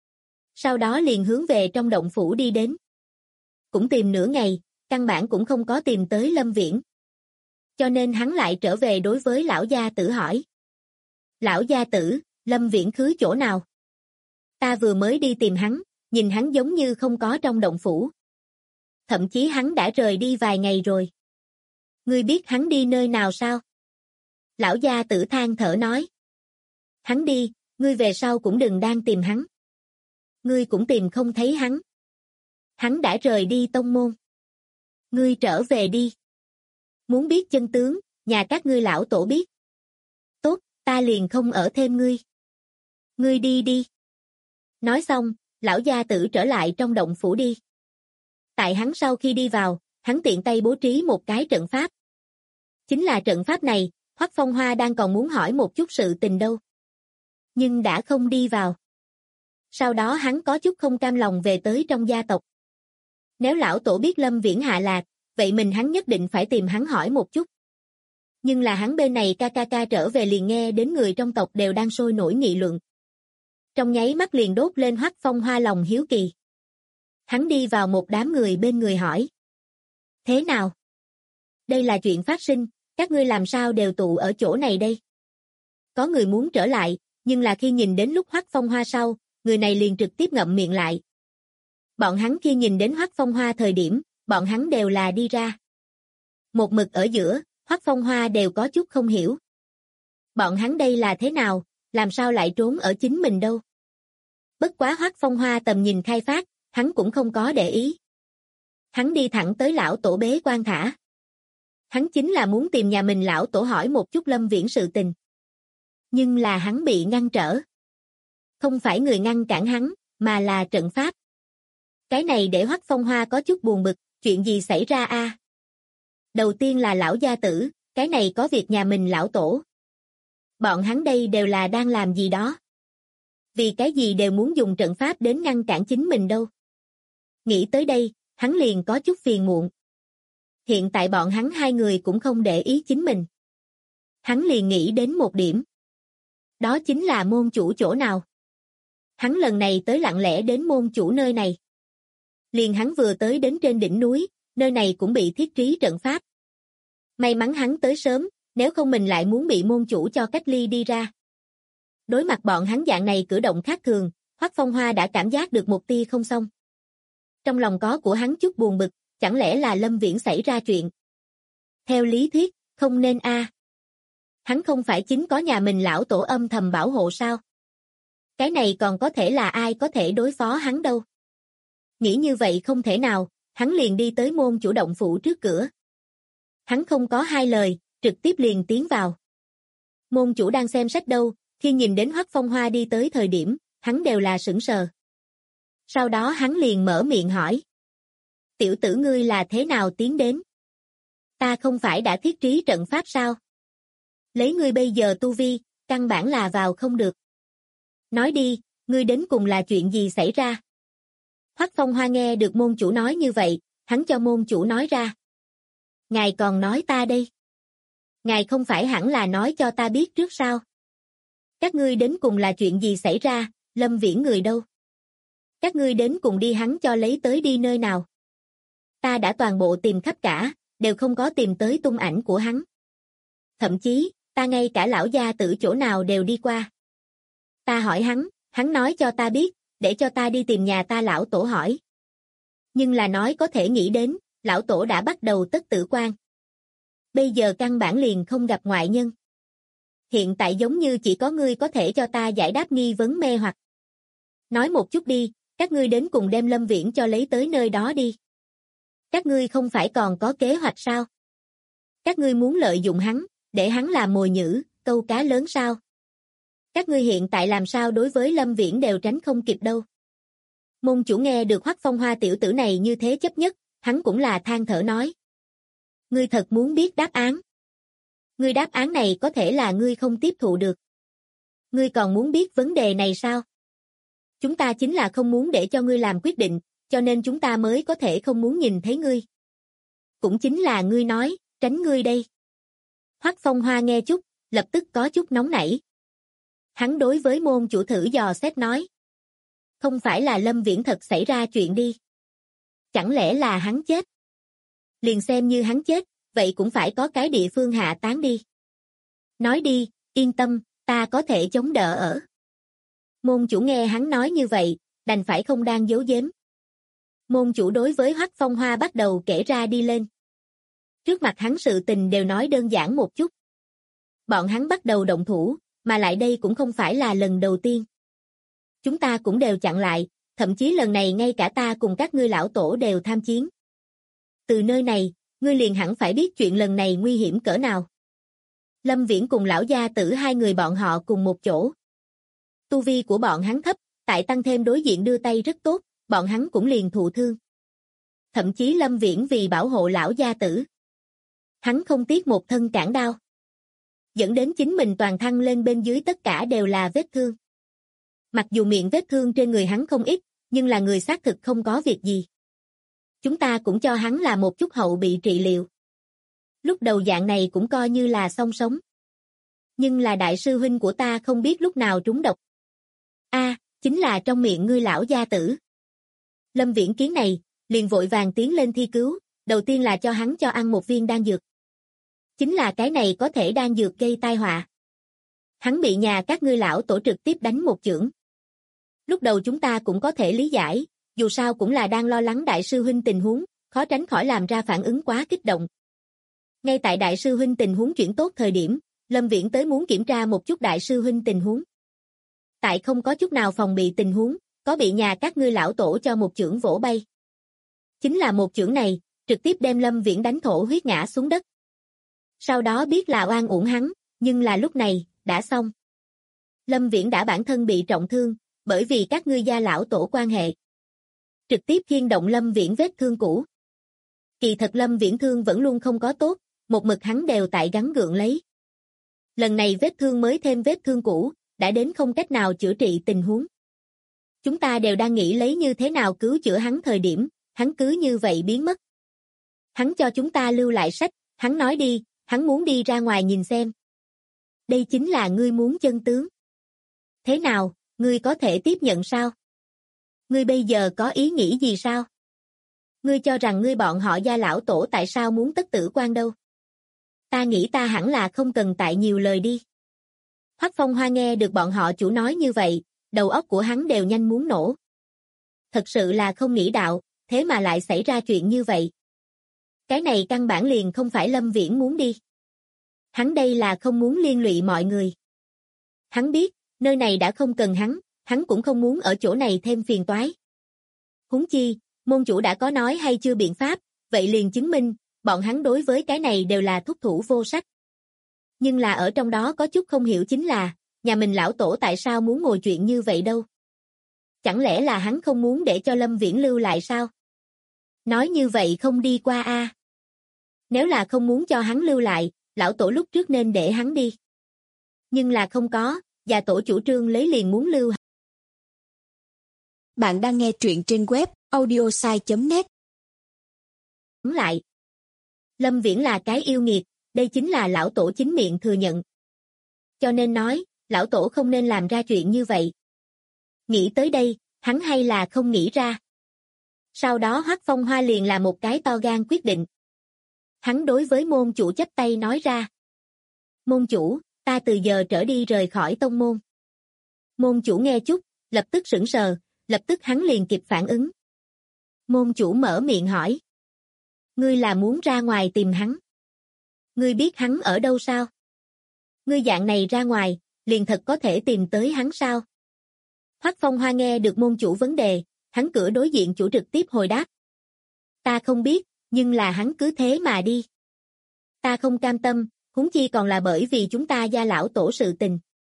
Sau đó liền hướng về trong động phủ đi đến. Cũng tìm nửa ngày, căn bản cũng không có tìm tới Lâm Viễn. Cho nên hắn lại trở về đối với lão gia tử hỏi. Lão gia tử, Lâm Viễn khứ chỗ nào? Ta vừa mới đi tìm hắn, nhìn hắn giống như không có trong động phủ. Thậm chí hắn đã rời đi vài ngày rồi. Ngươi biết hắn đi nơi nào sao? Lão gia tử than thở nói. Hắn đi, ngươi về sau cũng đừng đang tìm hắn. Ngươi cũng tìm không thấy hắn. Hắn đã rời đi tông môn. Ngươi trở về đi. Muốn biết chân tướng, nhà các ngươi lão tổ biết. Tốt, ta liền không ở thêm ngươi. Ngươi đi đi. Nói xong, lão gia tử trở lại trong động phủ đi. Tại hắn sau khi đi vào, hắn tiện tay bố trí một cái trận pháp. Chính là trận pháp này, Hoắc Phong Hoa đang còn muốn hỏi một chút sự tình đâu. Nhưng đã không đi vào. Sau đó hắn có chút không cam lòng về tới trong gia tộc. Nếu lão tổ biết Lâm Viễn hạ lạc, vậy mình hắn nhất định phải tìm hắn hỏi một chút. Nhưng là hắn bên này ca trở về liền nghe đến người trong tộc đều đang sôi nổi nghị luận. Trong nháy mắt liền đốt lên Hoắc Phong Hoa lòng hiếu kỳ. Hắn đi vào một đám người bên người hỏi. Thế nào? Đây là chuyện phát sinh, các ngươi làm sao đều tụ ở chỗ này đây? Có người muốn trở lại, nhưng là khi nhìn đến lúc Hoắc Phong Hoa sau, người này liền trực tiếp ngậm miệng lại. Bọn hắn khi nhìn đến Hoắc Phong Hoa thời điểm, bọn hắn đều là đi ra. Một mực ở giữa, Hoắc Phong Hoa đều có chút không hiểu. Bọn hắn đây là thế nào, làm sao lại trốn ở chính mình đâu? Bất quá Hoắc Phong Hoa tầm nhìn khai phát, hắn cũng không có để ý. Hắn đi thẳng tới lão tổ bế quan thả. Hắn chính là muốn tìm nhà mình lão tổ hỏi một chút Lâm Viễn sự tình. Nhưng là hắn bị ngăn trở. Không phải người ngăn cản hắn, mà là trận pháp. Cái này để Hoắc Phong Hoa có chút buồn bực, chuyện gì xảy ra a? Đầu tiên là lão gia tử, cái này có việc nhà mình lão tổ. Bọn hắn đây đều là đang làm gì đó. Vì cái gì đều muốn dùng trận pháp đến ngăn cản chính mình đâu. Nghĩ tới đây, hắn liền có chút phiền muộn. Hiện tại bọn hắn hai người cũng không để ý chính mình. Hắn liền nghĩ đến một điểm. Đó chính là môn chủ chỗ nào. Hắn lần này tới lặng lẽ đến môn chủ nơi này. Liền hắn vừa tới đến trên đỉnh núi, nơi này cũng bị thiết trí trận pháp. May mắn hắn tới sớm, nếu không mình lại muốn bị môn chủ cho cách ly đi ra. Đối mặt bọn hắn dạng này cử động khác thường, Hoắc Phong Hoa đã cảm giác được một tia không xong. Trong lòng có của hắn chút buồn bực, chẳng lẽ là Lâm Viễn xảy ra chuyện. Theo lý thuyết, không nên a. Hắn không phải chính có nhà mình lão tổ âm thầm bảo hộ sao? Cái này còn có thể là ai có thể đối phó hắn đâu. Nghĩ như vậy không thể nào, hắn liền đi tới môn chủ động phủ trước cửa. Hắn không có hai lời, trực tiếp liền tiến vào. Môn chủ đang xem sách đâu, khi nhìn đến Hoắc Phong Hoa đi tới thời điểm, hắn đều là sững sờ. Sau đó hắn liền mở miệng hỏi. Tiểu tử ngươi là thế nào tiến đến? Ta không phải đã thiết trí trận pháp sao? Lấy ngươi bây giờ tu vi, căn bản là vào không được. Nói đi, ngươi đến cùng là chuyện gì xảy ra? Hoắc Phong Hoa nghe được môn chủ nói như vậy, hắn cho môn chủ nói ra. Ngài còn nói ta đây. Ngài không phải hẳn là nói cho ta biết trước sao? Các ngươi đến cùng là chuyện gì xảy ra, Lâm Viễn người đâu? Các ngươi đến cùng đi hắn cho lấy tới đi nơi nào? Ta đã toàn bộ tìm khắp cả, đều không có tìm tới tung ảnh của hắn. Thậm chí, ta ngay cả lão gia tử chỗ nào đều đi qua. Ta hỏi hắn nói cho ta biết, để cho ta đi tìm nhà ta lão tổ hỏi. Nhưng là nói có thể nghĩ đến, lão tổ đã bắt đầu tất tử quan. Bây giờ căn bản liền không gặp ngoại nhân. Hiện tại giống như chỉ có ngươi có thể cho ta giải đáp nghi vấn mê hoặc. Nói một chút đi, các ngươi đến cùng đem Lâm Viễn cho lấy tới nơi đó đi. Các ngươi không phải còn có kế hoạch sao? Các ngươi muốn lợi dụng hắn, để hắn làm mồi nhử, câu cá lớn sao? Các ngươi hiện tại làm sao đối với Lâm Viễn đều tránh không kịp đâu. Môn chủ nghe được Hoắc Phong Hoa tiểu tử này như thế chấp nhất, hắn cũng là than thở nói. Ngươi thật muốn biết đáp án. Ngươi đáp án này có thể là ngươi không tiếp thụ được. Ngươi còn muốn biết vấn đề này sao? Chúng ta chính là không muốn để cho ngươi làm quyết định, cho nên chúng ta mới có thể không muốn nhìn thấy ngươi. Cũng chính là ngươi nói, tránh ngươi đây. Hoắc Phong Hoa nghe chút, lập tức có chút nóng nảy. Hắn đối với môn chủ thử dò xét nói. Không phải là Lâm Viễn thật xảy ra chuyện đi. Chẳng lẽ là hắn chết? Liền xem như hắn chết, vậy cũng phải có cái địa phương hạ táng đi. Nói đi, yên tâm, ta có thể chống đỡ ở. Môn chủ nghe hắn nói như vậy, đành phải không đang giấu giếm. Môn chủ đối với Hoắc Phong Hoa bắt đầu kể ra đi lên. Trước mặt hắn sự tình đều nói đơn giản một chút. Bọn hắn bắt đầu động thủ, mà lại đây cũng không phải là lần đầu tiên. Chúng ta cũng đều chặn lại, thậm chí lần này ngay cả ta cùng các ngươi lão tổ đều tham chiến. Từ nơi này, ngươi liền hẳn phải biết chuyện lần này nguy hiểm cỡ nào. Lâm Viễn cùng lão gia tử hai người bọn họ cùng một chỗ. Tu vi của bọn hắn thấp, tại tăng thêm đối diện đưa tay rất tốt, bọn hắn cũng liền thụ thương. Thậm chí Lâm Viễn vì bảo hộ lão gia tử. Hắn không tiếc một thân cản đao. Dẫn đến chính mình toàn thân lên bên dưới tất cả đều là vết thương. Mặc dù miệng vết thương trên người hắn không ít, nhưng là người xác thực không có việc gì. Chúng ta cũng cho hắn là một chút hậu bị trị liệu. Lúc đầu dạng này cũng coi như là xong sống. Nhưng là đại sư huynh của ta không biết lúc nào trúng độc. Chính là trong miệng ngươi lão gia tử. Lâm Viễn kiến này, liền vội vàng tiến lên thi cứu, đầu tiên là cho hắn cho ăn một viên đan dược. Chính là cái này có thể đan dược gây tai họa. Hắn bị nhà các ngươi lão tổ trực tiếp đánh một chưởng. Lúc đầu chúng ta cũng có thể lý giải, dù sao cũng là đang lo lắng đại sư huynh tình huống, khó tránh khỏi làm ra phản ứng quá kích động. Ngay tại đại sư huynh tình huống chuyển tốt thời điểm, Lâm Viễn tới muốn kiểm tra một chút đại sư huynh tình huống. Tại không có chút nào phòng bị tình huống, có bị nhà các ngươi lão tổ cho một chưởng vỗ bay. Chính là một chưởng này, trực tiếp đem Lâm Viễn đánh thổ huyết ngã xuống đất. Sau đó biết là oan uổng hắn, nhưng là lúc này, đã xong. Lâm Viễn đã bản thân bị trọng thương, bởi vì các ngươi gia lão tổ quan hệ. Trực tiếp khiên động Lâm Viễn vết thương cũ. Kỳ thật Lâm Viễn thương vẫn luôn không có tốt, một mực hắn đều tại gắng gượng lấy. Lần này vết thương mới thêm vết thương cũ, đã đến không cách nào chữa trị tình huống. Chúng ta đều đang nghĩ lấy như thế nào cứu chữa hắn thời điểm, hắn cứ như vậy biến mất. Hắn cho chúng ta lưu lại sách, hắn nói đi, hắn muốn đi ra ngoài nhìn xem. Đây chính là ngươi muốn chân tướng. Thế nào, ngươi có thể tiếp nhận sao? Ngươi bây giờ có ý nghĩ gì sao? Ngươi cho rằng ngươi bọn họ gia lão tổ tại sao muốn tất tử quan đâu? Ta nghĩ ta hẳn là không cần tại nhiều lời đi. Hoắc Phong Hoa nghe được bọn họ chủ nói như vậy, đầu óc của hắn đều nhanh muốn nổ. Thật sự là không nghĩ đạo, thế mà lại xảy ra chuyện như vậy. Cái này căn bản liền không phải Lâm Viễn muốn đi. Hắn đây là không muốn liên lụy mọi người. Hắn biết, nơi này đã không cần hắn cũng không muốn ở chỗ này thêm phiền toái. Huống chi, môn chủ đã có nói hay chưa biện pháp, vậy liền chứng minh, bọn hắn đối với cái này đều là thúc thủ vô sách. Nhưng là ở trong đó có chút không hiểu chính là, nhà mình lão tổ tại sao muốn ngồi chuyện như vậy đâu? Chẳng lẽ là hắn không muốn để cho Lâm Viễn lưu lại sao? Nói như vậy không đi qua a. Nếu là không muốn cho hắn lưu lại, lão tổ lúc trước nên để hắn đi. Nhưng là không có, và tổ chủ trương lấy liền muốn lưu. Bạn đang nghe truyện trên web audiosai.net. Lại. Lâm Viễn là cái yêu nghiệt, đây chính là lão tổ chính miệng thừa nhận. Cho nên nói, lão tổ không nên làm ra chuyện như vậy. Nghĩ tới đây, hắn hay là không nghĩ ra. Sau đó Hoắc Phong Hoa liền là một cái to gan quyết định. Hắn đối với môn chủ chắp tay nói ra. Môn chủ, ta từ giờ trở đi rời khỏi tông môn. Môn chủ nghe chút, lập tức sững sờ, lập tức hắn liền kịp phản ứng. Môn chủ mở miệng hỏi. Ngươi là muốn ra ngoài tìm hắn? Ngươi biết hắn ở đâu sao? Ngươi dạng này ra ngoài, liền thật có thể tìm tới hắn sao? Hoắc Phong Hoa nghe được môn chủ vấn đề, hắn cửa đối diện chủ trực tiếp hồi đáp. Ta không biết, nhưng là hắn cứ thế mà đi. Ta không cam tâm, huống chi còn là bởi vì chúng ta gia lão tổ sự tình.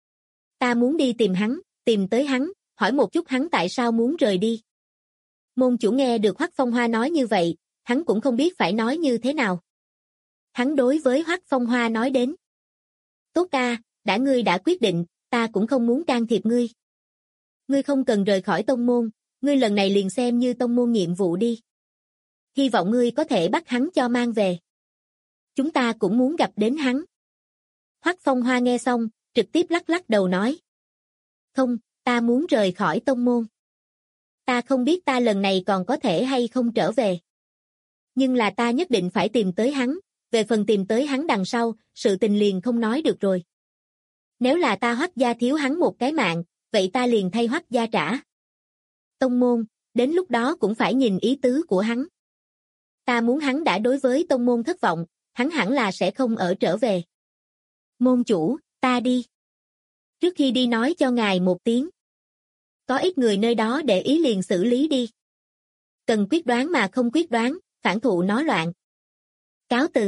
Ta muốn đi tìm hắn, tìm tới hắn, hỏi một chút hắn tại sao muốn rời đi. Môn chủ nghe được Hoắc Phong Hoa nói như vậy, hắn cũng không biết phải nói như thế nào. Hắn đối với Hoắc Phong Hoa nói đến. Tốt ca, đã ngươi đã quyết định, ta cũng không muốn can thiệp ngươi. Ngươi không cần rời khỏi tông môn, ngươi lần này liền xem như tông môn nhiệm vụ đi. Hy vọng ngươi có thể bắt hắn cho mang về. Chúng ta cũng muốn gặp đến hắn. Hoắc Phong Hoa nghe xong, trực tiếp lắc lắc đầu nói. Không, ta muốn rời khỏi tông môn. Ta không biết ta lần này còn có thể hay không trở về. Nhưng là ta nhất định phải tìm tới hắn, về phần tìm tới hắn đằng sau, sự tình liền không nói được rồi. Nếu là ta Hoắc gia thiếu hắn một cái mạng, vậy ta liền thay Hoắc gia trả. Tông môn, đến lúc đó cũng phải nhìn ý tứ của hắn. Ta muốn hắn đã đối với tông môn thất vọng, hắn hẳn là sẽ không ở trở về. Môn chủ, ta đi. Trước khi đi nói cho ngài một tiếng. Có ít người nơi đó để ý liền xử lý đi. Cần quyết đoán mà không quyết đoán, phản thụ nó loạn. Cáo từ.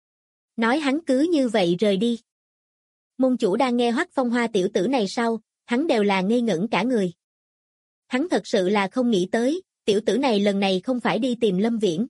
Nói hắn cứ như vậy rời đi. Môn chủ đang nghe Hoắc Phong Hoa tiểu tử này sau, hắn đều là ngây ngẩn cả người. Hắn thật sự là không nghĩ tới, tiểu tử này lần này không phải đi tìm Lâm Viễn,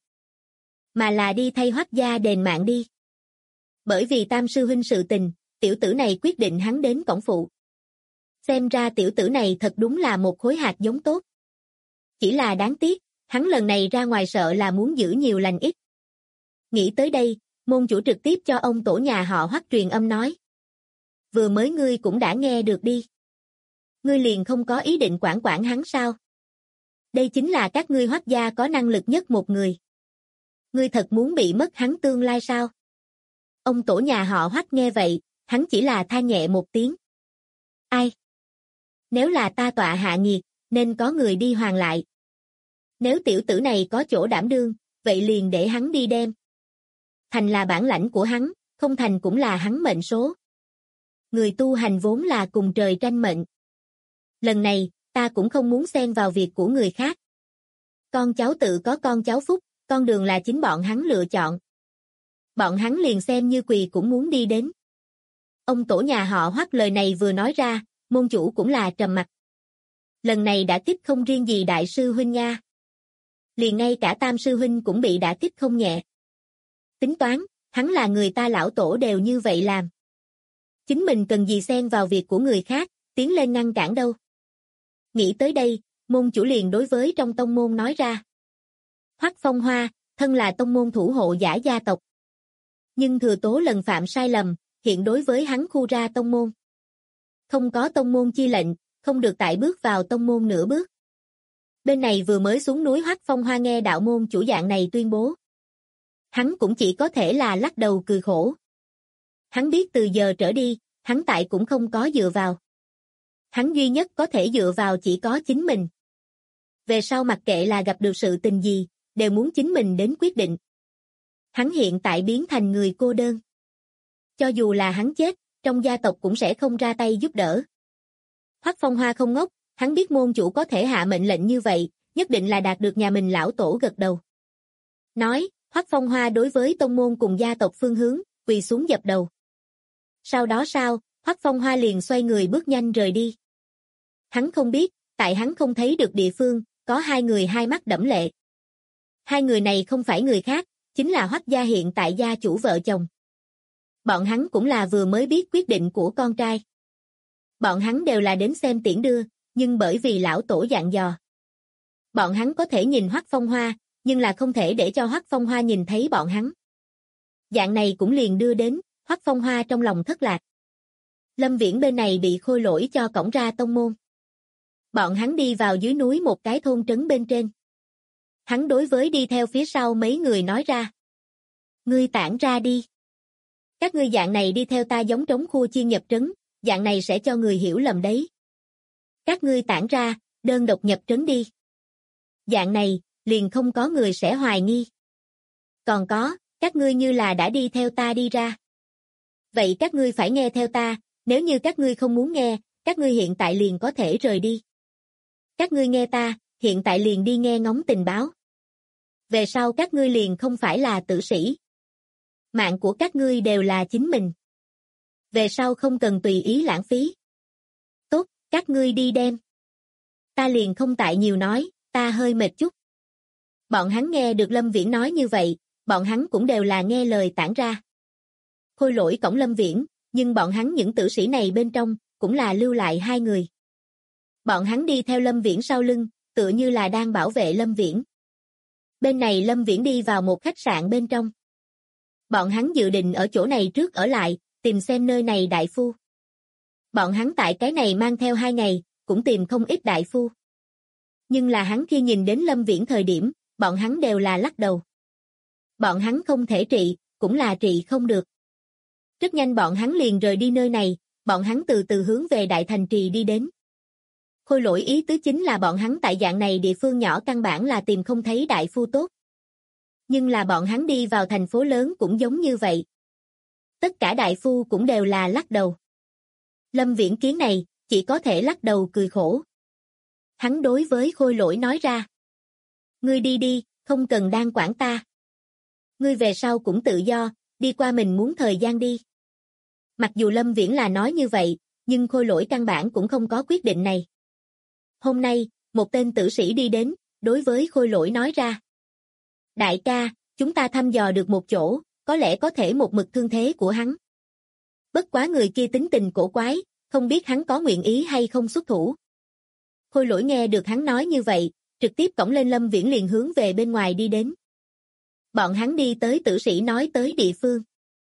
mà là đi thay Hoắc gia đền mạng đi. Bởi vì Tam sư huynh sự tình, tiểu tử này quyết định hắn đến cổng phụ. Xem ra tiểu tử này thật đúng là một khối hạt giống tốt. Chỉ là đáng tiếc, hắn lần này ra ngoài sợ là muốn giữ nhiều lành ít. Nghĩ tới đây, môn chủ trực tiếp cho ông tổ nhà họ Hoắc truyền âm nói. Vừa mới ngươi cũng đã nghe được đi. Ngươi liền không có ý định quản hắn sao? Đây chính là các ngươi Hoắc gia có năng lực nhất một người. Ngươi thật muốn bị mất hắn tương lai sao? Ông tổ nhà họ Hoắc nghe vậy, hắn chỉ là than nhẹ một tiếng. Ai? Nếu là ta tọa hạ nghiệt, nên có người đi hoàn lại. Nếu tiểu tử này có chỗ đảm đương, vậy liền để hắn đi đem. Thành là bản lãnh của hắn, không thành cũng là hắn mệnh số. Người tu hành vốn là cùng trời tranh mệnh. Lần này, ta cũng không muốn xen vào việc của người khác. Con cháu tự có con cháu phúc, con đường là chính bọn hắn lựa chọn. Bọn hắn liền xem như quỳ cũng muốn đi đến. Ông tổ nhà họ Hoắc lời này vừa nói ra, môn chủ cũng là trầm mặc. Lần này đã kích không riêng gì đại sư huynh nha. Liền ngay cả Tam sư huynh cũng bị đả kích không nhẹ. Tính toán, hắn là người ta lão tổ đều như vậy làm. Chính mình cần gì xen vào việc của người khác, tiến lên ngăn cản đâu. Nghĩ tới đây, môn chủ liền đối với trong tông môn nói ra. Hoắc Phong Hoa, thân là tông môn thủ hộ giả gia tộc. Nhưng thừa tố lần phạm sai lầm, hiện đối với hắn khu ra tông môn. Không có tông môn chi lệnh, không được tại bước vào tông môn nửa bước. Bên này vừa mới xuống núi Hoắc Phong Hoa nghe đạo môn chủ dạng này tuyên bố. Hắn cũng chỉ có thể là lắc đầu cười khổ. Hắn biết từ giờ trở đi, hắn tại cũng không có dựa vào. Hắn duy nhất có thể dựa vào chỉ có chính mình. Về sau mặc kệ là gặp được sự tình gì, đều muốn chính mình đến quyết định. Hắn hiện tại biến thành người cô đơn. Cho dù là hắn chết, trong gia tộc cũng sẽ không ra tay giúp đỡ. Hoắc Phong Hoa không ngốc, hắn biết môn chủ có thể hạ mệnh lệnh như vậy, nhất định là đạt được nhà mình lão tổ gật đầu. Nói, Hoắc Phong Hoa đối với tông môn cùng gia tộc phương hướng, quỳ xuống dập đầu. Sau đó Hoắc Phong Hoa liền xoay người bước nhanh rời đi. Hắn không biết, tại hắn không thấy được địa phương, có hai người hai mắt đẫm lệ. Hai người này không phải người khác, chính là Hoắc gia hiện tại gia chủ vợ chồng. Bọn hắn cũng là vừa mới biết quyết định của con trai. Bọn hắn đều là đến xem tiễn đưa, nhưng bởi vì lão tổ dặn dò. Bọn hắn có thể nhìn Hoắc Phong Hoa, nhưng là không thể để cho Hoắc Phong Hoa nhìn thấy bọn hắn. Dạng này cũng liền đưa đến Hoắc Phong Hoa trong lòng thất lạc. Lâm Viễn bên này bị Khôi Lỗi cho cõng ra tông môn. Bọn hắn đi vào dưới núi một cái thôn trấn bên trên. Hắn đối với đi theo phía sau mấy người nói ra. Ngươi tản ra đi. Các ngươi dạng này đi theo ta giống trống khu chiên nhập trấn, dạng này sẽ cho người hiểu lầm đấy. Các ngươi tản ra, đơn độc nhập trấn đi. Dạng này, liền không có người sẽ hoài nghi. Còn có, các ngươi như là đã đi theo ta đi ra. Vậy các ngươi phải nghe theo ta, nếu như các ngươi không muốn nghe, các ngươi hiện tại liền có thể rời đi. Các ngươi nghe ta, hiện tại liền đi nghe ngóng tình báo. Về sau các ngươi liền không phải là tử sĩ. Mạng của các ngươi đều là chính mình. Về sau không cần tùy ý lãng phí. Tốt, các ngươi đi đem. Ta liền không tại nhiều nói, ta hơi mệt chút. Bọn hắn nghe được Lâm Viễn nói như vậy, bọn hắn cũng đều là nghe lời tản ra. Khôi Lỗi cõng Lâm Viễn, nhưng bọn hắn những tử sĩ này bên trong, cũng là lưu lại 2 người. Bọn hắn đi theo Lâm Viễn sau lưng, tựa như là đang bảo vệ Lâm Viễn. Bên này Lâm Viễn đi vào một khách sạn bên trong. Bọn hắn dự định ở chỗ này trước ở lại, tìm xem nơi này đại phu. Bọn hắn tại cái này mang theo 2 ngày, cũng tìm không ít đại phu. Nhưng là hắn khi nhìn đến Lâm Viễn thời điểm, bọn hắn đều là lắc đầu. Bọn hắn không thể trị, cũng là trị không được. Rất nhanh bọn hắn liền rời đi nơi này, bọn hắn từ từ hướng về Đại Thành Trì đi đến. Khôi Lỗi ý tứ chính là bọn hắn tại dạng này địa phương nhỏ căn bản là tìm không thấy đại phu tốt. Nhưng là bọn hắn đi vào thành phố lớn cũng giống như vậy. Tất cả đại phu cũng đều là lắc đầu. Lâm Viễn kiến này, chỉ có thể lắc đầu cười khổ. Hắn đối với Khôi Lỗi nói ra. Ngươi đi đi, không cần đang quản ta. Ngươi về sau cũng tự do, đi qua mình muốn thời gian đi. Mặc dù Lâm Viễn là nói như vậy, nhưng Khôi Lỗi căn bản cũng không có quyết định này. Hôm nay, một tên tử sĩ đi đến, đối với Khôi Lỗi nói ra. Đại ca, chúng ta thăm dò được một chỗ, có lẽ có thể một mực thương thế của hắn. Bất quá người kia tính tình cổ quái, không biết hắn có nguyện ý hay không xuất thủ. Khôi Lỗi nghe được hắn nói như vậy, trực tiếp cõng lên Lâm Viễn liền hướng về bên ngoài đi đến. Bọn hắn đi tới tử sĩ nói tới địa phương.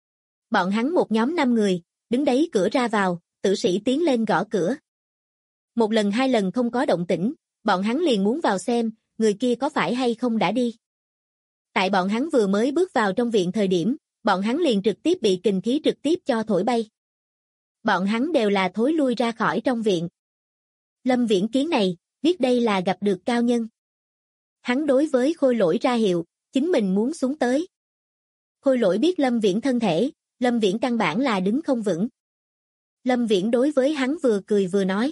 Bọn hắn một nhóm 5 người, đứng đấy cửa ra vào, tử sĩ tiến lên gõ cửa. Một lần 2 lần không có động tĩnh, bọn hắn liền muốn vào xem, người kia có phải hay không đã đi. Tại bọn hắn vừa mới bước vào trong viện thời điểm, bọn hắn liền trực tiếp bị kình khí trực tiếp cho thổi bay. Bọn hắn đều là thối lui ra khỏi trong viện. Lâm Viễn kiến này, biết đây là gặp được cao nhân. Hắn đối với Khôi Lỗi ra hiệu, chính mình muốn xuống tới. Khôi Lỗi biết Lâm Viễn thân thể, Lâm Viễn căn bản là đứng không vững. Lâm Viễn đối với hắn vừa cười vừa nói.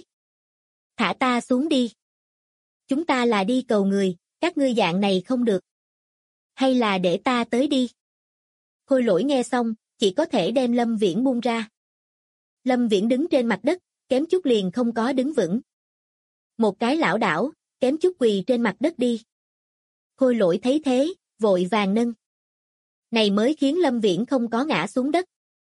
Thả ta xuống đi. Chúng ta là đi cầu người, các ngươi dạng này không được. Hay là để ta tới đi. Khôi Lỗi nghe xong, chỉ có thể đem Lâm Viễn buông ra. Lâm Viễn đứng trên mặt đất, kém chút liền không có đứng vững. Một cái lảo đảo, kém chút quỳ trên mặt đất đi. Khôi Lỗi thấy thế, vội vàng nâng. Này mới khiến Lâm Viễn không có ngã xuống đất.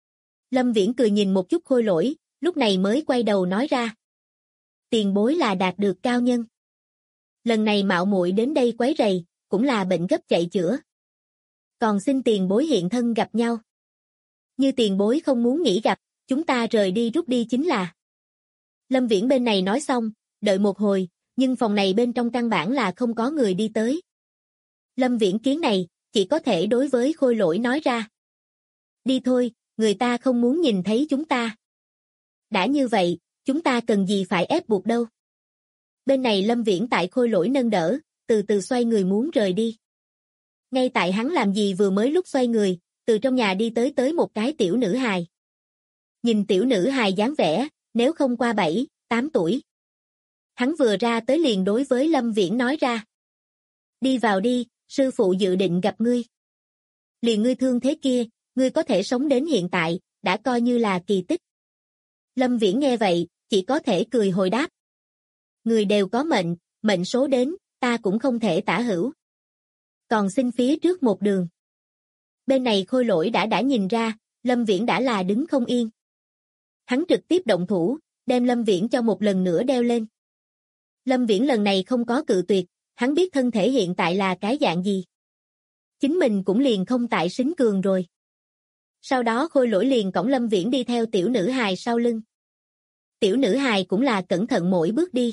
Lâm Viễn cười nhìn một chút Khôi Lỗi, lúc này mới quay đầu nói ra. Tiền bối là đạt được cao nhân. Lần này mạo muội đến đây quấy rầy, cũng là bệnh gấp chạy chữa. Còn xin tiền bối hiện thân gặp nhau. Như tiền bối không muốn nghỉ gặp, chúng ta rời đi rút đi chính là. Lâm Viễn bên này nói xong, đợi một hồi, nhưng phòng này bên trong căn bản là không có người đi tới. Lâm Viễn kiến này, chỉ có thể đối với Khôi Lỗi nói ra. Đi thôi, người ta không muốn nhìn thấy chúng ta. Đã như vậy, chúng ta cần gì phải ép buộc đâu. Bên này Lâm Viễn tại Khôi Lỗi nâng đỡ, từ từ xoay người muốn rời đi. Ngay tại hắn làm gì vừa mới lúc xoay người, từ trong nhà đi tới một cái tiểu nữ hài. Nhìn tiểu nữ hài dáng vẻ, nếu không qua 7, 8 tuổi. Hắn vừa ra tới liền đối với Lâm Viễn nói ra. Đi vào đi, sư phụ dự định gặp ngươi. Liền ngươi thương thế kia, ngươi có thể sống đến hiện tại, đã coi như là kỳ tích. Lâm Viễn nghe vậy, chỉ có thể cười hồi đáp. Người đều có mệnh, mệnh số đến, ta cũng không thể tả hữu. Còn xin phía trước một đường. Bên này Khôi Lỗi đã nhìn ra, Lâm Viễn đã là đứng không yên. Hắn trực tiếp động thủ, đem Lâm Viễn cho một lần nữa đeo lên. Lâm Viễn lần này không có cự tuyệt, hắn biết thân thể hiện tại là cái dạng gì. Chính mình cũng liền không tại xính cường rồi. Sau đó Khôi Lỗi liền cõng Lâm Viễn đi theo tiểu nữ hài sau lưng. Tiểu nữ hài cũng là cẩn thận mỗi bước đi.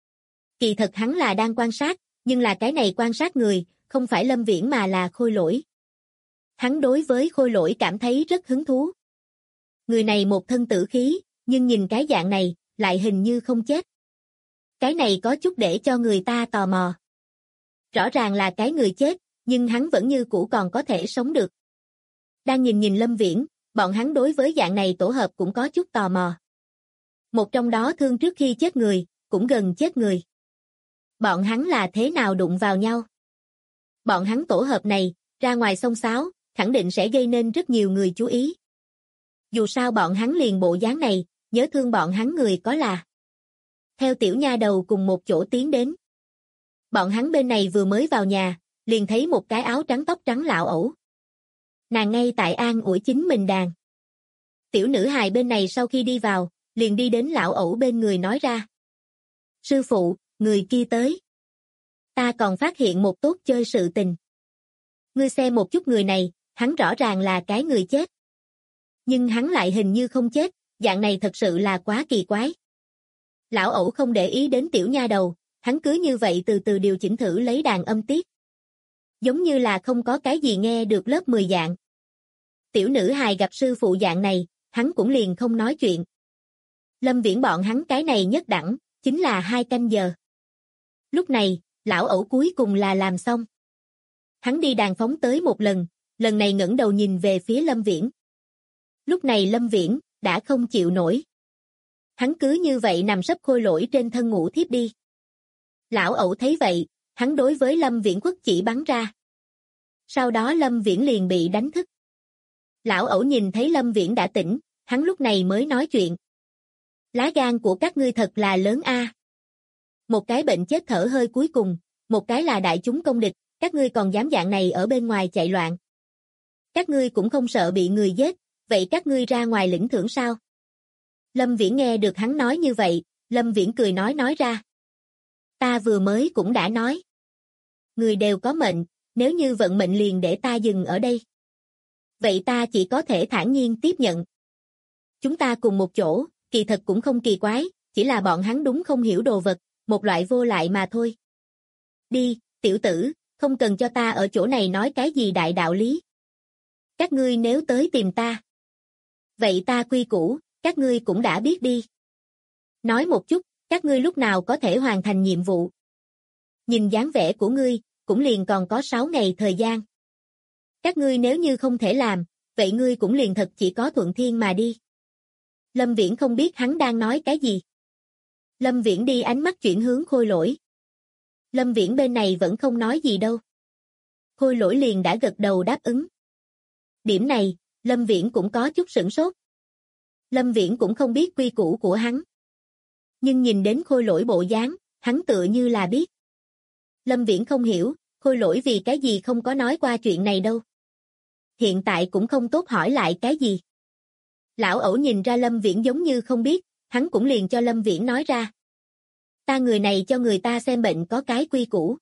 Kỳ thật hắn là đang quan sát, nhưng là cái này quan sát người, không phải Lâm Viễn mà là Khôi Lỗi. Hắn đối với Khôi Lỗi cảm thấy rất hứng thú. Người này một thân tử khí, nhưng nhìn cái dạng này, lại hình như không chết. Cái này có chút để cho người ta tò mò. Rõ ràng là cái người chết, nhưng hắn vẫn như cũ còn có thể sống được. Đang nhìn Lâm Viễn, bọn hắn đối với dạng này tổ hợp cũng có chút tò mò. Một trong đó thương trước khi chết người, cũng gần chết người. Bọn hắn là thế nào đụng vào nhau? Bọn hắn tổ hợp này, ra ngoài xông xáo, khẳng định sẽ gây nên rất nhiều người chú ý. Dù sao bọn hắn liền bộ dáng này, nhớ thương bọn hắn người có là. Theo tiểu nha đầu cùng một chỗ tiến đến. Bọn hắn bên này vừa mới vào nhà, liền thấy một cái áo trắng tóc trắng lão ẩu. Nàng ngay tại an ủi chính mình đàn. Tiểu nữ hài bên này sau khi đi vào, liền đi đến lão ẩu bên người nói ra. Sư phụ, người kia tới. Ta còn phát hiện một tốt chơi sự tình. Ngươi xem một chút người này, hắn rõ ràng là cái người chết. Nhưng hắn lại hình như không chết, dạng này thật sự là quá kỳ quái. Lão ẩu không để ý đến tiểu nha đầu, hắn cứ như vậy từ từ điều chỉnh thử lấy đàn âm tiết. Giống như là không có cái gì nghe được lớp 10 dạng. Tiểu nữ hài gặp sư phụ dạng này, hắn cũng liền không nói chuyện. Lâm Viễn bọn hắn cái này nhất đẳng, chính là 2 canh giờ. Lúc này, lão ẩu cuối cùng là làm xong. Hắn đi đàn phóng tới một lần này ngẩng đầu nhìn về phía Lâm Viễn. Lúc này Lâm Viễn, đã không chịu nổi. Hắn cứ như vậy nằm sấp Khôi Lỗi trên thân ngủ thiếp đi. Lão ẩu thấy vậy, hắn đối với Lâm Viễn quất chỉ bắn ra. Sau đó Lâm Viễn liền bị đánh thức. Lão ẩu nhìn thấy Lâm Viễn đã tỉnh, hắn lúc này mới nói chuyện. Lá gan của các ngươi thật là lớn a. Một cái bệnh chết thở hơi cuối cùng, một cái là đại chúng công địch, các ngươi còn dám dạng này ở bên ngoài chạy loạn. Các ngươi cũng không sợ bị người giết, vậy các ngươi ra ngoài lĩnh thưởng sao? Lâm Viễn nghe được hắn nói như vậy, Lâm Viễn cười nói ra. Ta vừa mới cũng đã nói. Người đều có mệnh, nếu như vận mệnh liền để ta dừng ở đây. Vậy ta chỉ có thể thản nhiên tiếp nhận. Chúng ta cùng một chỗ, kỳ thật cũng không kỳ quái, chỉ là bọn hắn đúng không hiểu đồ vật, một loại vô lại mà thôi. Đi, tiểu tử, không cần cho ta ở chỗ này nói cái gì đại đạo lý. Các ngươi nếu tới tìm ta. Vậy ta quy củ, các ngươi cũng đã biết đi. Nói một chút, các ngươi lúc nào có thể hoàn thành nhiệm vụ. Nhìn dáng vẻ của ngươi, cũng liền còn có 6 ngày thời gian. Các ngươi nếu như không thể làm, vậy ngươi cũng liền thật chỉ có thuận thiên mà đi. Lâm Viễn không biết hắn đang nói cái gì. Lâm Viễn đi ánh mắt chuyển hướng Khôi Lỗi. Lâm Viễn bên này vẫn không nói gì đâu. Khôi Lỗi liền đã gật đầu đáp ứng. Điểm này, Lâm Viễn cũng có chút sửng sốt. Lâm Viễn cũng không biết quy củ của hắn. Nhưng nhìn đến Khôi Lỗi bộ dáng, hắn tựa như là biết. Lâm Viễn không hiểu, Khôi Lỗi vì cái gì không có nói qua chuyện này đâu. Hiện tại cũng không tốt hỏi lại cái gì. Lão ẩu nhìn ra Lâm Viễn giống như không biết, hắn cũng liền cho Lâm Viễn nói ra. Ta người này cho người ta xem bệnh có cái quy củ.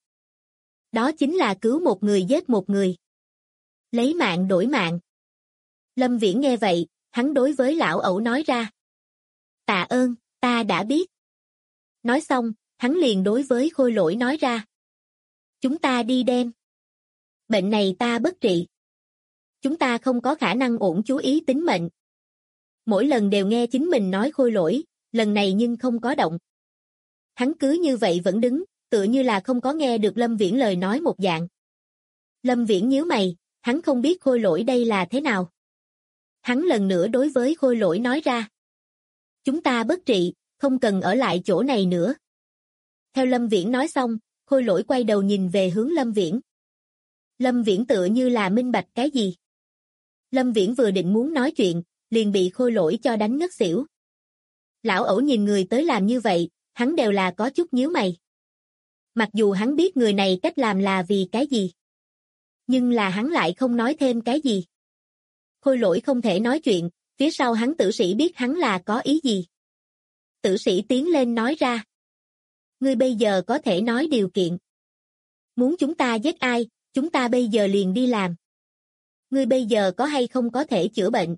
Đó chính là cứu một người giết một người. Lấy mạng đổi mạng. Lâm Viễn nghe vậy, hắn đối với lão ẩu nói ra. Tạ ơn, ta đã biết. Nói xong, hắn liền đối với Khôi Lỗi nói ra. Chúng ta đi đem. Bệnh này ta bất trị. Chúng ta không có khả năng ổn chú ý tính mệnh. Mỗi lần đều nghe chính mình nói Khôi Lỗi, lần này nhưng không có động. Hắn cứ như vậy vẫn đứng, tựa như là không có nghe được Lâm Viễn lời nói một dạng. Lâm Viễn nhíu mày, hắn không biết Khôi Lỗi đây là thế nào. Hắn lần nữa đối với Khôi Lỗi nói ra. Chúng ta bất trị, không cần ở lại chỗ này nữa. Theo Lâm Viễn nói xong, Khôi Lỗi quay đầu nhìn về hướng Lâm Viễn. Lâm Viễn tựa như là minh bạch cái gì. Lâm Viễn vừa định muốn nói chuyện, liền bị Khôi Lỗi cho đánh ngất xỉu. Lão ẩu nhìn người tới làm như vậy, hắn đều là có chút nhíu mày. Mặc dù hắn biết người này cách làm là vì cái gì. Nhưng là hắn lại không nói thêm cái gì. Khôi Lỗi không thể nói chuyện, phía sau hắn tử sĩ biết hắn là có ý gì. Tử sĩ tiến lên nói ra. Ngươi bây giờ có thể nói điều kiện. Muốn chúng ta giết ai, chúng ta bây giờ liền đi làm. Ngươi bây giờ có hay không có thể chữa bệnh?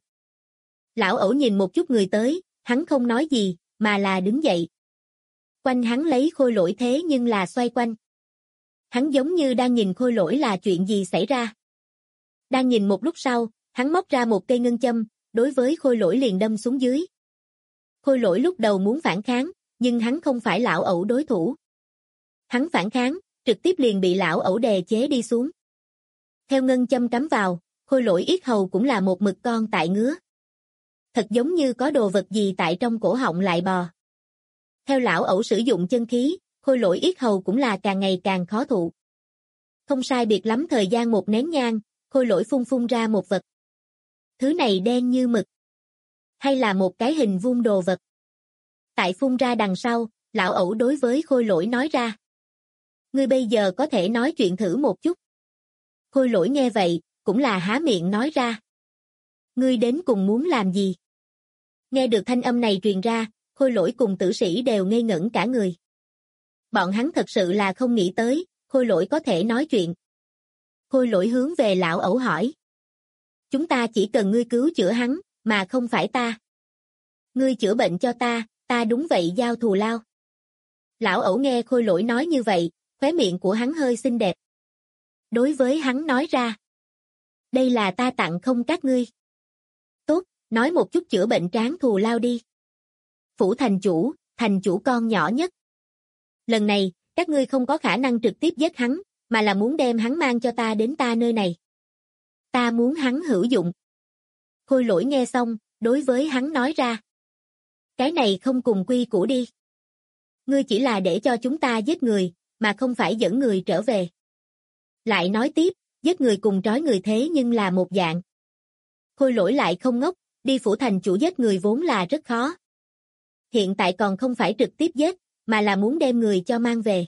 Lão ẩu nhìn một chút người tới, hắn không nói gì, mà là đứng dậy. Quanh hắn lấy Khôi Lỗi thế nhưng là xoay quanh. Hắn giống như đang nhìn Khôi Lỗi là chuyện gì xảy ra. Đang nhìn một lúc sau, hắn móc ra một cây ngân châm, đối với Khôi Lỗi liền đâm xuống dưới. Khôi Lỗi lúc đầu muốn phản kháng, nhưng hắn không phải lão ẩu đối thủ. Hắn phản kháng, trực tiếp liền bị lão ẩu đè chế đi xuống. Theo ngân châm cắm vào, Khôi Lỗi yết hầu cũng là một mực con tại ngứa. Thật giống như có đồ vật gì tại trong cổ họng lại bò. Theo lão ẩu sử dụng chân khí, Khôi Lỗi yết hầu cũng là càng ngày càng khó thụ. Không sai biệt lắm thời gian một nén nhang, Khôi Lỗi phun ra một vật. Thứ này đen như mực. Hay là một cái hình vuông đồ vật. Tại phun ra đằng sau, lão ẩu đối với Khôi Lỗi nói ra. Ngươi bây giờ có thể nói chuyện thử một chút. Khôi Lỗi nghe vậy, cũng là há miệng nói ra. Ngươi đến cùng muốn làm gì? Nghe được thanh âm này truyền ra, Khôi Lỗi cùng Tử Sĩ đều ngây ngẩn cả người. Bọn hắn thật sự là không nghĩ tới, Khôi Lỗi có thể nói chuyện. Khôi Lỗi hướng về lão ẩu hỏi. Chúng ta chỉ cần ngươi cứu chữa hắn, mà không phải ta. Ngươi chữa bệnh cho ta đúng vậy giao thù lao. Lão ẩu nghe Khôi Lỗi nói như vậy, khóe miệng của hắn hơi xinh đẹp. Đối với hắn nói ra. Đây là ta tặng không các ngươi. Tốt, nói một chút chữa bệnh tráng thù lao đi. Phủ thành chủ con nhỏ nhất. Lần này, các ngươi không có khả năng trực tiếp giết hắn, mà là muốn đem hắn mang cho ta đến ta nơi này. Ta muốn hắn hữu dụng. Khôi Lỗi nghe xong, đối với hắn nói ra. Cái này không cùng quy củ đi. Ngươi chỉ là để cho chúng ta giết người, mà không phải dẫn người trở về. Lại nói tiếp, giết người cùng trói người thế nhưng là một dạng. Khôi Lỗi lại không ngốc, đi phủ thành chủ giết người vốn là rất khó. Hiện tại còn không phải trực tiếp giết, mà là muốn đem người cho mang về.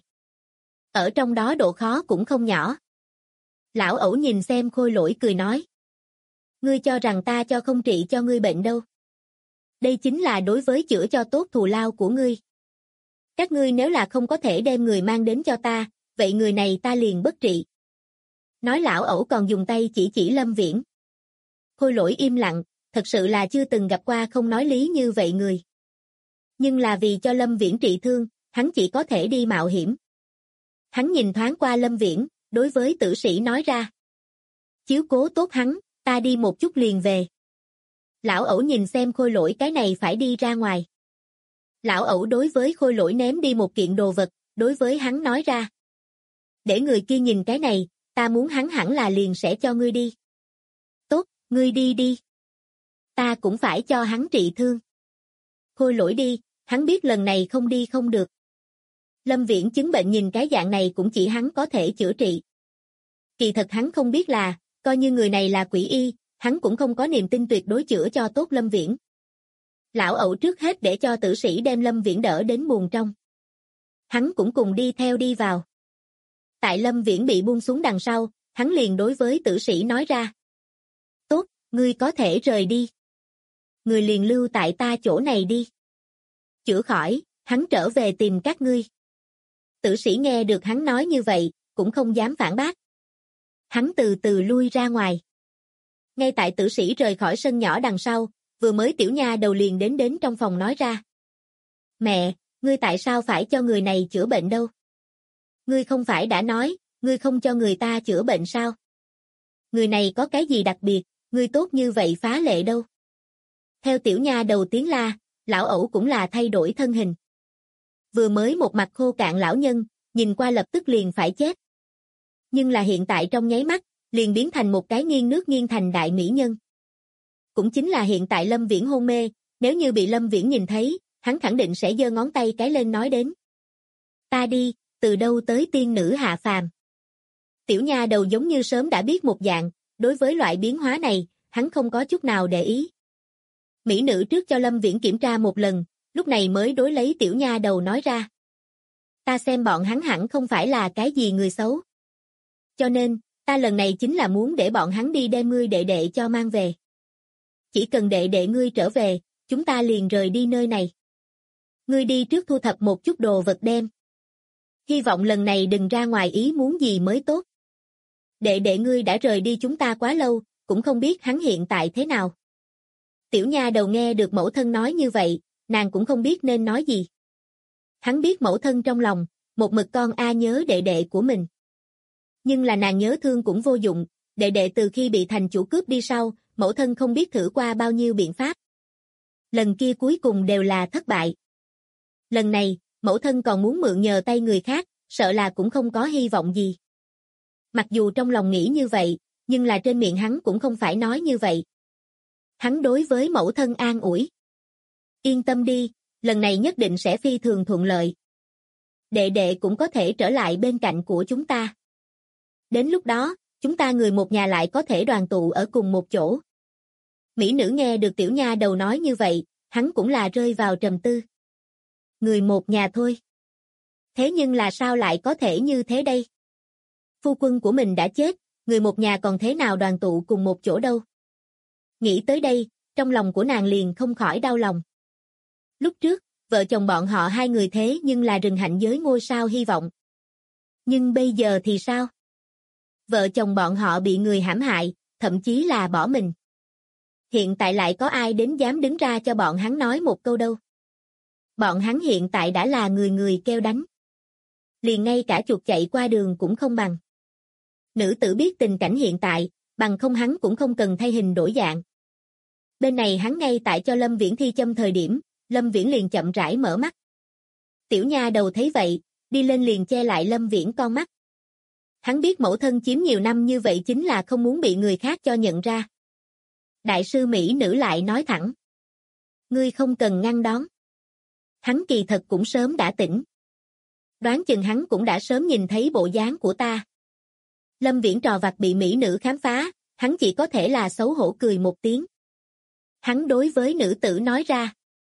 Ở trong đó độ khó cũng không nhỏ. Lão ẩu nhìn xem Khôi Lỗi cười nói. Ngươi cho rằng ta cho không trị cho ngươi bệnh đâu. Đây chính là đối với chữa cho tốt thù lao của ngươi. Các ngươi nếu là không có thể đem người mang đến cho ta, vậy người này ta liền bất trị. Nói lão ẩu còn dùng tay chỉ Lâm Viễn. Khôi Lỗi im lặng, thật sự là chưa từng gặp qua không nói lý như vậy người. Nhưng là vì cho Lâm Viễn trị thương, hắn chỉ có thể đi mạo hiểm. Hắn nhìn thoáng qua Lâm Viễn, đối với Tử Sĩ nói ra. Chiếu cố tốt hắn, ta đi một chút liền về. Lão ẩu nhìn xem Khôi Lỗi cái này phải đi ra ngoài. Lão ẩu đối với Khôi Lỗi ném đi một kiện đồ vật, đối với hắn nói ra. Để người kia nhìn cái này, ta muốn hắn hẳn là liền sẽ cho ngươi đi. Tốt, ngươi đi đi. Ta cũng phải cho hắn trị thương. Khôi Lỗi đi, hắn biết lần này không đi không được. Lâm Viễn chứng bệnh nhìn cái dạng này cũng chỉ hắn có thể chữa trị. Kỳ thật hắn không biết là, coi như người này là quỷ y, hắn cũng không có niềm tin tuyệt đối chữa cho tốt Lâm Viễn. Lão ẩu trước hết để cho Tử Sĩ đem Lâm Viễn đỡ đến buồng trong. Hắn cũng cùng đi theo đi vào. Tại Lâm Viễn bị buông xuống đằng sau, hắn liền đối với Tử Sĩ nói ra. Tốt, ngươi có thể rời đi. Ngươi liền lưu tại ta chỗ này đi. Chữa khỏi, hắn trở về tìm các ngươi. Tử Sĩ nghe được hắn nói như vậy, cũng không dám phản bác. Hắn từ từ lui ra ngoài. Ngay tại Tử Sĩ rời khỏi sân nhỏ đằng sau, vừa mới tiểu nha đầu liền đến trong phòng nói ra. Mẹ, ngươi tại sao phải cho người này chữa bệnh đâu? Ngươi không phải đã nói, ngươi không cho người ta chữa bệnh sao? Người này có cái gì đặc biệt, ngươi tốt như vậy phá lệ đâu? Theo tiểu nha đầu tiếng la, lão ẩu cũng là thay đổi thân hình. Vừa mới một mặt khô cạn lão nhân, nhìn qua lập tức liền phải chết. Nhưng là hiện tại trong nháy mắt, liền biến thành một cái nghiêng nước nghiêng thành đại mỹ nhân. Cũng chính là hiện tại Lâm Viễn hôn mê, nếu như bị Lâm Viễn nhìn thấy, hắn khẳng định sẽ giơ ngón tay cái lên nói đến. Ta đi, từ đâu tới tiên nữ hạ phàm. Tiểu nha đầu giống như sớm đã biết một dạng, đối với loại biến hóa này, hắn không có chút nào để ý. Mỹ nữ trước cho Lâm Viễn kiểm tra một lần, lúc này mới đối lấy tiểu nha đầu nói ra. Ta xem bọn hắn hẳn không phải là cái gì người xấu. Cho nên, ta lần này chính là muốn để bọn hắn đi đem ngươi đệ đệ cho mang về. Chỉ cần đệ đệ ngươi trở về, chúng ta liền rời đi nơi này. Ngươi đi trước thu thập một chút đồ vật đem. Hy vọng lần này đừng ra ngoài ý muốn gì mới tốt. Đệ đệ ngươi đã rời đi chúng ta quá lâu, cũng không biết hắn hiện tại thế nào. Tiểu nha đầu nghe được mẫu thân nói như vậy, nàng cũng không biết nên nói gì. Hắn biết mẫu thân trong lòng, một mực con nhớ đệ đệ của mình. Nhưng là nàng nhớ thương cũng vô dụng, đệ đệ từ khi bị thành chủ cướp đi sau, mẫu thân không biết thử qua bao nhiêu biện pháp. Lần kia cuối cùng đều là thất bại. Lần này, mẫu thân còn muốn mượn nhờ tay người khác, sợ là cũng không có hy vọng gì. Mặc dù trong lòng nghĩ như vậy, nhưng là trên miệng hắn cũng không phải nói như vậy. Hắn đối với mẫu thân an ủi. Yên tâm đi, lần này nhất định sẽ phi thường thuận lợi. Đệ đệ cũng có thể trở lại bên cạnh của chúng ta. Đến lúc đó, chúng ta người một nhà lại có thể đoàn tụ ở cùng một chỗ. Mỹ nữ nghe được tiểu nha đầu nói như vậy, hắn cũng là rơi vào trầm tư. Người một nhà thôi. Thế nhưng là sao lại có thể như thế đây? Phu quân của mình đã chết, người một nhà còn thế nào đoàn tụ cùng một chỗ đâu? Nghĩ tới đây, trong lòng của nàng liền không khỏi đau lòng. Lúc trước, vợ chồng bọn họ hai người thế nhưng là rừng hạnh giới ngôi sao hy vọng. Nhưng bây giờ thì sao? Vợ chồng bọn họ bị người hãm hại, thậm chí là bỏ mình. Hiện tại lại có ai đến dám đứng ra cho bọn hắn nói một câu đâu? Bọn hắn hiện tại đã là người người kêu đánh. Liền ngay cả chuột chạy qua đường cũng không bằng. Nữ tử biết tình cảnh hiện tại, bằng không hắn cũng không cần thay hình đổi dạng. Bên này hắn ngay tại cho Lâm Viễn thi châm thời điểm, Lâm Viễn liền chậm rãi mở mắt. Tiểu nha đầu thấy vậy, đi lên liền che lại Lâm Viễn con mắt. Hắn biết mẫu thân chiếm nhiều năm như vậy chính là không muốn bị người khác cho nhận ra. Đại sư Mỹ nữ lại nói thẳng. Ngươi không cần ngăn đón. Hắn kỳ thật cũng sớm đã tỉnh. Đoán chừng hắn cũng đã sớm nhìn thấy bộ dáng của ta. Lâm Viễn trò vặt bị Mỹ nữ khám phá, hắn chỉ có thể là xấu hổ cười một tiếng. Hắn đối với nữ tử nói ra.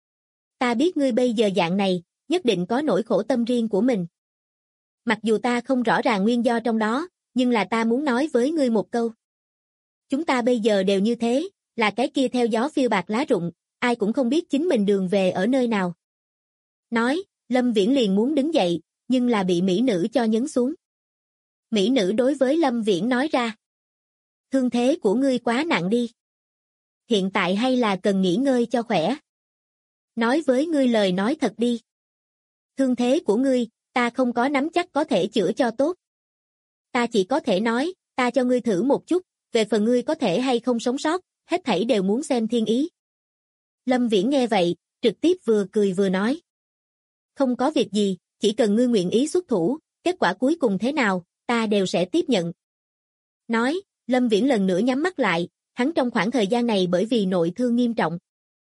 Ta biết ngươi bây giờ dạng này, nhất định có nỗi khổ tâm riêng của mình. Mặc dù ta không rõ ràng nguyên do trong đó, nhưng là ta muốn nói với ngươi một câu. Chúng ta bây giờ đều như thế, là cái kia theo gió phiêu bạc lá rụng, ai cũng không biết chính mình đường về ở nơi nào. Nói, Lâm Viễn liền muốn đứng dậy, nhưng là bị Mỹ nữ cho nhấn xuống. Mỹ nữ đối với Lâm Viễn nói ra. Thương thế của ngươi quá nặng đi. Hiện tại hay là cần nghỉ ngơi cho khỏe. Nói với ngươi lời nói thật đi. Thương thế của ngươi, ta không có nắm chắc có thể chữa cho tốt. Ta chỉ có thể nói, ta cho ngươi thử một chút, về phần ngươi có thể hay không sống sót, hết thảy đều muốn xem thiên ý. Lâm Viễn nghe vậy, trực tiếp vừa cười vừa nói. Không có việc gì, chỉ cần ngươi nguyện ý xuất thủ, kết quả cuối cùng thế nào, ta đều sẽ tiếp nhận. Nói, Lâm Viễn lần nữa nhắm mắt lại, hắn trong khoảng thời gian này bởi vì nội thương nghiêm trọng.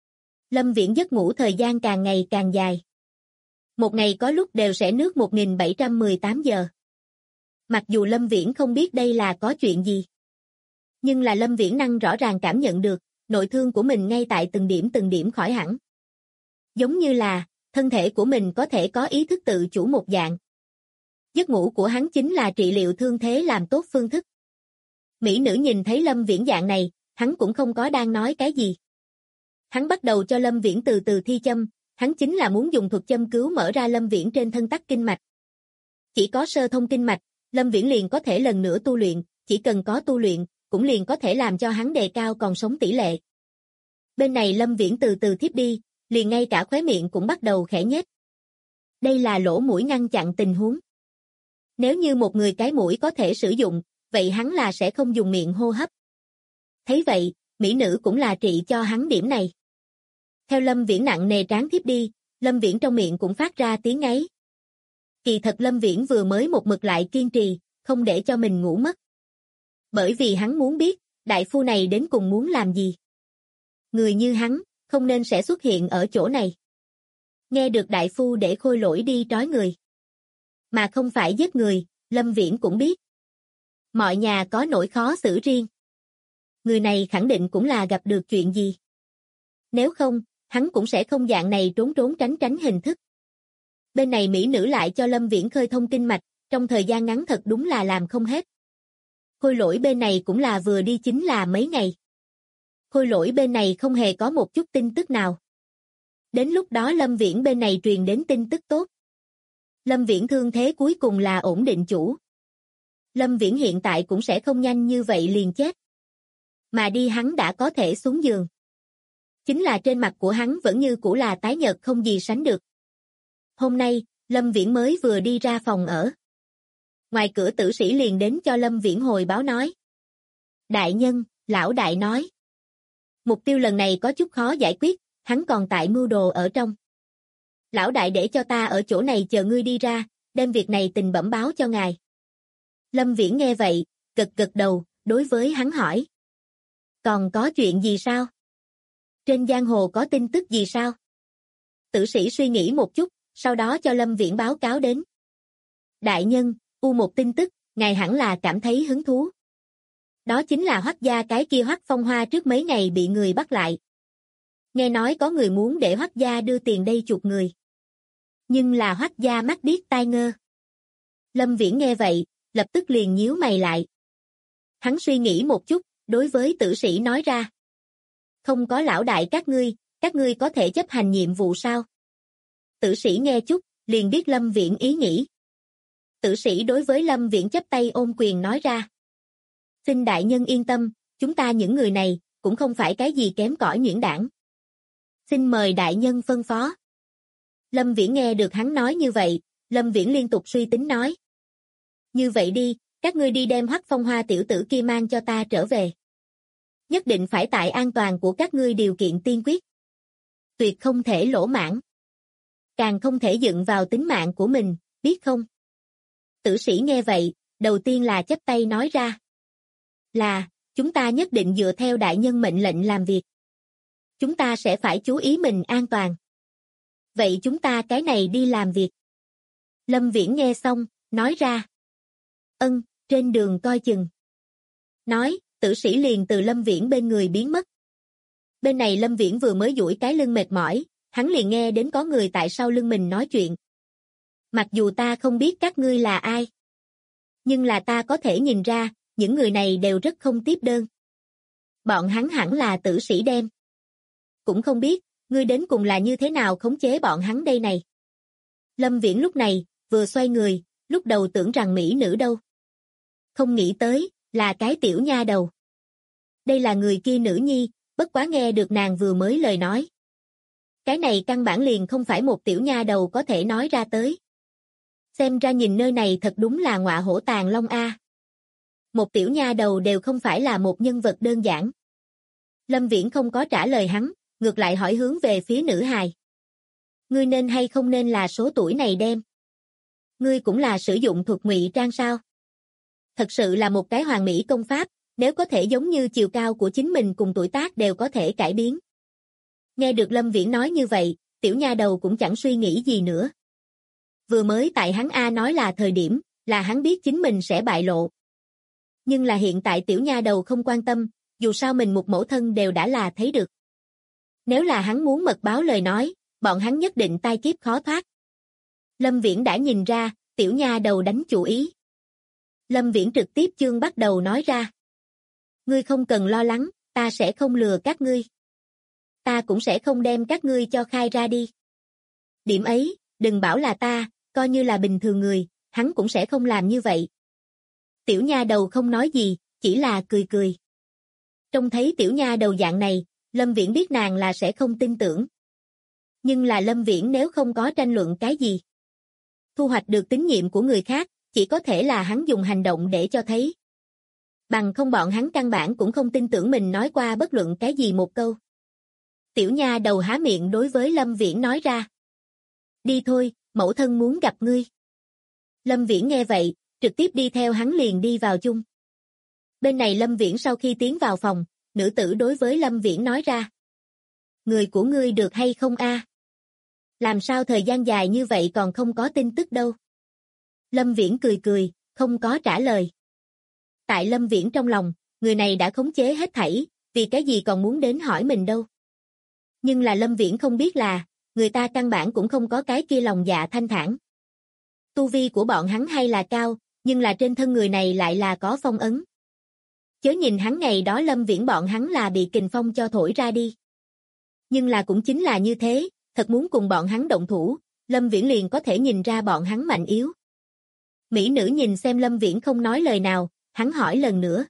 Lâm Viễn giấc ngủ thời gian càng ngày càng dài. Một ngày có lúc đều sẽ nước 1718 giờ. Mặc dù Lâm Viễn không biết đây là có chuyện gì. Nhưng là Lâm Viễn năng rõ ràng cảm nhận được, nội thương của mình ngay tại từng điểm khỏi hẳn. Giống như là, thân thể của mình có thể có ý thức tự chủ một dạng. Giấc ngủ của hắn chính là trị liệu thương thế làm tốt phương thức. Mỹ nữ nhìn thấy Lâm Viễn dạng này, hắn cũng không có đang nói cái gì. Hắn bắt đầu cho Lâm Viễn từ từ thi châm, hắn chính là muốn dùng thuật châm cứu mở ra Lâm Viễn trên thân tắc kinh mạch. Chỉ có sơ thông kinh mạch, Lâm Viễn liền có thể lần nữa tu luyện, chỉ cần có tu luyện, cũng liền có thể làm cho hắn đề cao còn sống tỷ lệ. Bên này Lâm Viễn từ từ thiếp đi, liền ngay cả khóe miệng cũng bắt đầu khẽ nhếch. Đây là lỗ mũi ngăn chặn tình huống. Nếu như một người cái mũi có thể sử dụng, vậy hắn là sẽ không dùng miệng hô hấp. Thấy vậy, mỹ nữ cũng là trị cho hắn điểm này. Theo Lâm Viễn nặng nề tráng thiếp đi, Lâm Viễn trong miệng cũng phát ra tiếng ngáy. Kỳ thật Lâm Viễn vừa mới một mực lại kiên trì, không để cho mình ngủ mất. Bởi vì hắn muốn biết, đại phu này đến cùng muốn làm gì. Người như hắn, không nên sẽ xuất hiện ở chỗ này. Nghe được đại phu để Khôi Lỗi đi trói người. Mà không phải giết người, Lâm Viễn cũng biết. Mọi nhà có nỗi khó xử riêng. Người này khẳng định cũng là gặp được chuyện gì. Nếu không, hắn cũng sẽ không dạng này trốn tránh hình thức. Bên này mỹ nữ lại cho Lâm Viễn khơi thông kinh mạch, trong thời gian ngắn thật đúng là làm không hết. Khôi Lỗi bên này cũng là vừa đi chính là mấy ngày. Khôi Lỗi bên này không hề có một chút tin tức nào. Đến lúc đó Lâm Viễn bên này truyền đến tin tức tốt. Lâm Viễn thương thế cuối cùng là ổn định chủ. Lâm Viễn hiện tại cũng sẽ không nhanh như vậy liền chết. Mà đi hắn đã có thể xuống giường. Chính là trên mặt của hắn vẫn như cũ là tái nhợt không gì sánh được. Hôm nay, Lâm Viễn mới vừa đi ra phòng ở. Ngoài cửa tử sĩ liền đến cho Lâm Viễn hồi báo nói. Đại nhân, lão đại nói. Mục tiêu lần này có chút khó giải quyết, hắn còn tại mưu đồ ở trong. Lão đại để cho ta ở chỗ này chờ ngươi đi ra, đem việc này tình bẩm báo cho ngài. Lâm Viễn nghe vậy, gật gật đầu, đối với hắn hỏi. Còn có chuyện gì sao? Trên giang hồ có tin tức gì sao? Tử sĩ suy nghĩ một chút, sau đó cho Lâm Viễn báo cáo đến. Đại nhân, một tin tức, ngài hẳn là cảm thấy hứng thú. Đó chính là Hoắc gia cái kia Hoắc Phong Hoa trước mấy ngày bị người bắt lại. Nghe nói có người muốn để Hoắc gia đưa tiền đây chuộc người. Nhưng là Hoắc gia mắt điếc tai ngơ. Lâm Viễn nghe vậy, lập tức liền nhíu mày lại. Hắn suy nghĩ một chút, đối với tử sĩ nói ra. Không có lão đại các ngươi có thể chấp hành nhiệm vụ sao? Tử sĩ nghe chút, liền biết Lâm Viễn ý nghĩ. Tử sĩ đối với Lâm Viễn chắp tay ôm quyền nói ra. Xin đại nhân yên tâm, chúng ta những người này, cũng không phải cái gì kém cỏi nhuyễn đảng. Xin mời đại nhân phân phó. Lâm Viễn nghe được hắn nói như vậy, Lâm Viễn liên tục suy tính nói. Như vậy đi, các ngươi đi đem Hoắc Phong Hoa tiểu tử kia mang cho ta trở về. Nhất định phải tại an toàn của các ngươi điều kiện tiên quyết. Tuyệt không thể lỗ mãng. Càng không thể dựng vào tính mạng của mình, biết không? Tử sĩ nghe vậy, đầu tiên là chắp tay nói ra. Là, chúng ta nhất định dựa theo đại nhân mệnh lệnh làm việc. Chúng ta sẽ phải chú ý mình an toàn. Vậy chúng ta cái này đi làm việc. Lâm Viễn nghe xong, nói ra. Trên đường coi chừng. Nói, tử sĩ liền từ Lâm Viễn bên người biến mất. Bên này Lâm Viễn vừa mới duỗi cái lưng mệt mỏi, hắn liền nghe đến có người tại sau lưng mình nói chuyện. Mặc dù ta không biết các ngươi là ai, nhưng là ta có thể nhìn ra, những người này đều rất không tiếp đơn. Bọn hắn hẳn là tử sĩ đem. Cũng không biết, ngươi đến cùng là như thế nào khống chế bọn hắn đây này. Lâm Viễn lúc này, vừa xoay người, lúc đầu tưởng rằng mỹ nữ đâu. Không nghĩ tới, là cái tiểu nha đầu. Đây là người kia nữ nhi, bất quá nghe được nàng vừa mới lời nói. Cái này căn bản liền không phải một tiểu nha đầu có thể nói ra tới. Xem ra nhìn nơi này thật đúng là ngọa hổ tàng long a. Một tiểu nha đầu đều không phải là một nhân vật đơn giản. Lâm Viễn không có trả lời hắn, ngược lại hỏi hướng về phía nữ hài. Ngươi nên hay không nên là số tuổi này đem? Ngươi cũng là sử dụng thuật ngụy trang sao? Thật sự là một cái hoàn mỹ công pháp, nếu có thể giống như chiều cao của chính mình cùng tuổi tác đều có thể cải biến. Nghe được Lâm Viễn nói như vậy, tiểu nha đầu cũng chẳng suy nghĩ gì nữa. Vừa mới tại hắn A nói là thời điểm, là hắn biết chính mình sẽ bại lộ. Nhưng là hiện tại tiểu nha đầu không quan tâm, dù sao mình một mẫu thân đều đã là thấy được. Nếu là hắn muốn mật báo lời nói, bọn hắn nhất định tai kiếp khó thoát. Lâm Viễn đã nhìn ra, tiểu nha đầu đánh chủ ý. Lâm Viễn trực tiếp chương bắt đầu nói ra. Ngươi không cần lo lắng, ta sẽ không lừa các ngươi. Ta cũng sẽ không đem các ngươi cho khai ra đi. Điểm ấy, đừng bảo là ta, coi như là bình thường người, hắn cũng sẽ không làm như vậy. Tiểu nha đầu không nói gì, chỉ là cười cười. Trông thấy tiểu nha đầu dạng này, Lâm Viễn biết nàng là sẽ không tin tưởng. Nhưng là Lâm Viễn nếu không có tranh luận cái gì, thu hoạch được tín nhiệm của người khác, chỉ có thể là hắn dùng hành động để cho thấy. Bằng không bọn hắn căn bản cũng không tin tưởng mình nói qua bất luận cái gì một câu. Tiểu nha đầu há miệng đối với Lâm Viễn nói ra. Đi thôi, mẫu thân muốn gặp ngươi. Lâm Viễn nghe vậy, trực tiếp đi theo hắn liền đi vào chung. Bên này Lâm Viễn sau khi tiến vào phòng, nữ tử đối với Lâm Viễn nói ra. Người của ngươi được hay không a? Làm sao thời gian dài như vậy còn không có tin tức đâu? Lâm Viễn cười cười, không có trả lời. Tại Lâm Viễn trong lòng, người này đã khống chế hết thảy, vì cái gì còn muốn đến hỏi mình đâu. Nhưng là Lâm Viễn không biết là, người ta căn bản cũng không có cái kia lòng dạ thanh thản. Tu vi của bọn hắn hay là cao, nhưng là trên thân người này lại là có phong ấn. Chớ nhìn hắn ngày đó Lâm Viễn bọn hắn là bị kình phong cho thổi ra đi. Nhưng là cũng chính là như thế, thật muốn cùng bọn hắn động thủ, Lâm Viễn liền có thể nhìn ra bọn hắn mạnh yếu. Mỹ nữ nhìn xem Lâm Viễn không nói lời nào, hắn hỏi lần nữa.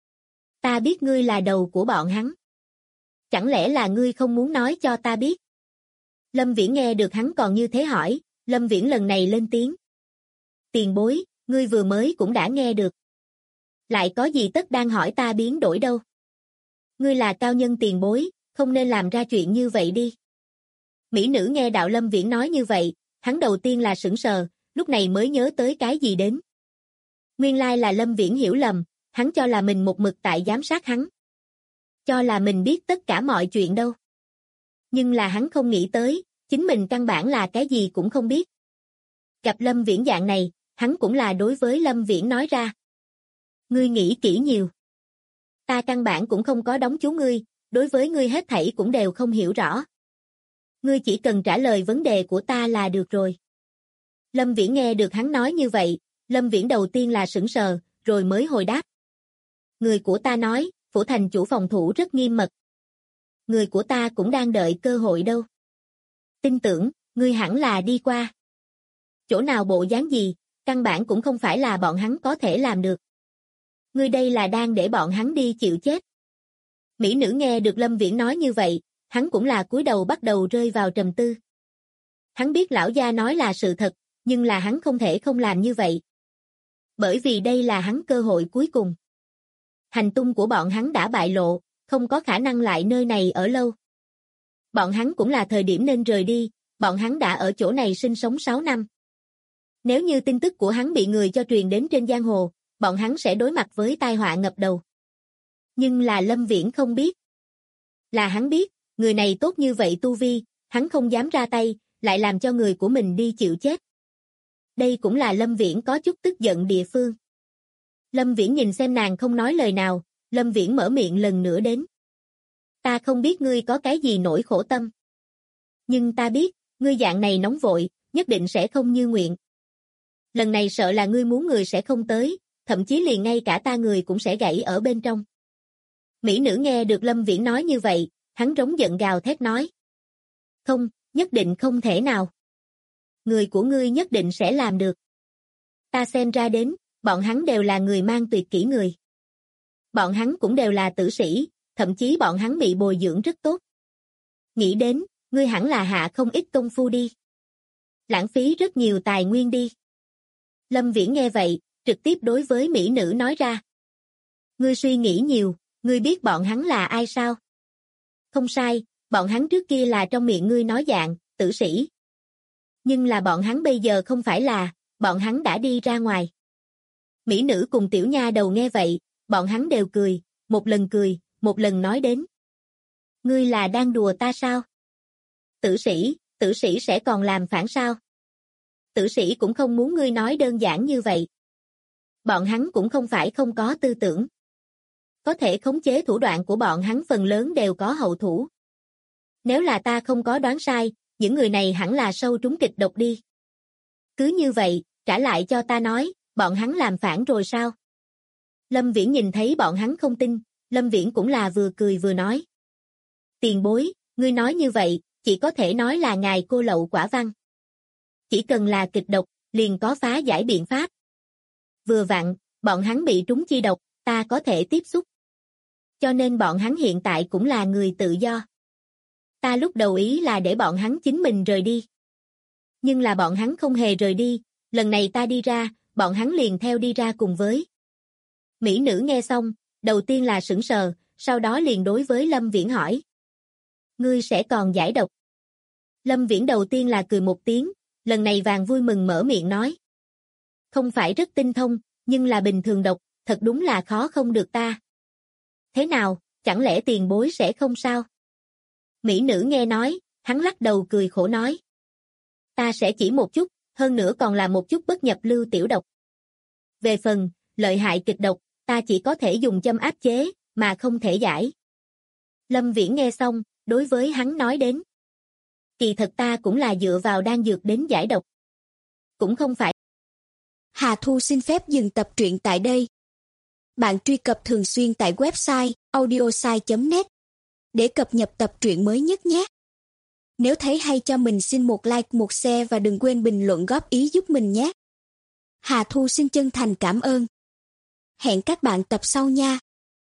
Ta biết ngươi là đầu của bọn hắn. Chẳng lẽ là ngươi không muốn nói cho ta biết? Lâm Viễn nghe được hắn còn như thế hỏi, Lâm Viễn lần này lên tiếng. Tiền bối, ngươi vừa mới cũng đã nghe được. Lại có gì tất đang hỏi ta biến đổi đâu. Ngươi là cao nhân tiền bối, không nên làm ra chuyện như vậy đi. Mỹ nữ nghe đạo Lâm Viễn nói như vậy, hắn đầu tiên là sững sờ, lúc này mới nhớ tới cái gì đến. Nguyên lai là Lâm Viễn hiểu lầm, hắn cho là mình một mực tại giám sát hắn. Cho là mình biết tất cả mọi chuyện đâu. Nhưng là hắn không nghĩ tới, chính mình căn bản là cái gì cũng không biết. Gặp Lâm Viễn dạng này, hắn cũng là đối với Lâm Viễn nói ra. Ngươi nghĩ kỹ nhiều. Ta căn bản cũng không có đóng chú ngươi, đối với ngươi hết thảy cũng đều không hiểu rõ. Ngươi chỉ cần trả lời vấn đề của ta là được rồi. Lâm Viễn nghe được hắn nói như vậy, Lâm Viễn đầu tiên là sững sờ, rồi mới hồi đáp. Người của ta nói, phủ thành chủ phòng thủ rất nghiêm mật. Người của ta cũng đang đợi cơ hội đâu. Tin tưởng, ngươi hẳn là đi qua. Chỗ nào bộ dáng gì, căn bản cũng không phải là bọn hắn có thể làm được. Ngươi đây là đang để bọn hắn đi chịu chết. Mỹ nữ nghe được Lâm Viễn nói như vậy, hắn cũng là cúi đầu bắt đầu rơi vào trầm tư. Hắn biết lão gia nói là sự thật, nhưng là hắn không thể không làm như vậy. Bởi vì đây là hắn cơ hội cuối cùng. Hành tung của bọn hắn đã bại lộ, không có khả năng lại nơi này ở lâu. Bọn hắn cũng là thời điểm nên rời đi, bọn hắn đã ở chỗ này sinh sống 6 năm. Nếu như tin tức của hắn bị người cho truyền đến trên giang hồ, bọn hắn sẽ đối mặt với tai họa ngập đầu. Nhưng là Lâm Viễn không biết. Là hắn biết, người này tốt như vậy tu vi, hắn không dám ra tay, lại làm cho người của mình đi chịu chết. Đây cũng là Lâm Viễn có chút tức giận địa phương. Lâm Viễn nhìn xem nàng không nói lời nào, Lâm Viễn mở miệng lần nữa đến. Ta không biết ngươi có cái gì nỗi khổ tâm. Nhưng ta biết, ngươi dạng này nóng vội, nhất định sẽ không như nguyện. Lần này sợ là ngươi muốn người sẽ không tới, thậm chí liền ngay cả ta người cũng sẽ gãy ở bên trong. Mỹ nữ nghe được Lâm Viễn nói như vậy, hắn rống giận gào thét nói. Không, nhất định không thể nào. Người của ngươi nhất định sẽ làm được. Ta xem ra đến, bọn hắn đều là người mang tuyệt kỹ người. Bọn hắn cũng đều là tử sĩ, thậm chí bọn hắn bị bồi dưỡng rất tốt. Nghĩ đến, ngươi hẳn là hạ không ít công phu đi. Lãng phí rất nhiều tài nguyên đi. Lâm Viễn nghe vậy, trực tiếp đối với mỹ nữ nói ra. Ngươi suy nghĩ nhiều, ngươi biết bọn hắn là ai sao? Không sai, bọn hắn trước kia là trong miệng ngươi nói dạng, tử sĩ. Nhưng là bọn hắn bây giờ không phải là, bọn hắn đã đi ra ngoài. Mỹ nữ cùng tiểu nha đầu nghe vậy, bọn hắn đều cười, một lần nói đến. Ngươi là đang đùa ta sao? Tử sĩ sẽ còn làm phản sao? Tử sĩ cũng không muốn ngươi nói đơn giản như vậy. Bọn hắn cũng không phải không có tư tưởng. Có thể khống chế thủ đoạn của bọn hắn phần lớn đều có hậu thủ. Nếu là ta không có đoán sai, những người này hẳn là sâu trúng kịch độc đi. Cứ như vậy, trả lại cho ta nói, bọn hắn làm phản rồi sao? Lâm Viễn nhìn thấy bọn hắn không tin, Lâm Viễn cũng là vừa cười vừa nói. Tiền bối, ngươi nói như vậy, chỉ có thể nói là ngài cô lậu quả văn. Chỉ cần là kịch độc, liền có phá giải biện pháp. Vừa vặn, bọn hắn bị trúng chi độc, ta có thể tiếp xúc. Cho nên bọn hắn hiện tại cũng là người tự do. Ta lúc đầu ý là để bọn hắn chính mình rời đi. Nhưng là bọn hắn không hề rời đi, lần này ta đi ra, bọn hắn liền theo đi ra cùng với. Mỹ nữ nghe xong, đầu tiên là sững sờ, sau đó liền đối với Lâm Viễn hỏi. Ngươi sẽ còn giải độc? Lâm Viễn đầu tiên là cười một tiếng, lần này vàng vui mừng mở miệng nói. Không phải rất tinh thông, nhưng là bình thường độc, thật đúng là khó không được ta. Thế nào, chẳng lẽ tiền bối sẽ không sao? Mỹ nữ nghe nói, hắn lắc đầu cười khổ nói. Ta sẽ chỉ một chút, hơn nữa còn là một chút bất nhập lưu tiểu độc. Về phần, lợi hại kịch độc, ta chỉ có thể dùng châm áp chế, mà không thể giải. Lâm Viễn nghe xong, đối với hắn nói đến. Kỳ thật ta cũng là dựa vào đan dược đến giải độc. Cũng không phải. Hà Thu xin phép dừng tập truyện tại đây. Bạn truy cập thường xuyên tại website audiosai.net để cập nhật tập truyện mới nhất nhé. Nếu thấy hay cho mình xin một like, một share và đừng quên bình luận góp ý giúp mình nhé. Hà Thu xin chân thành cảm ơn. Hẹn các bạn tập sau nha.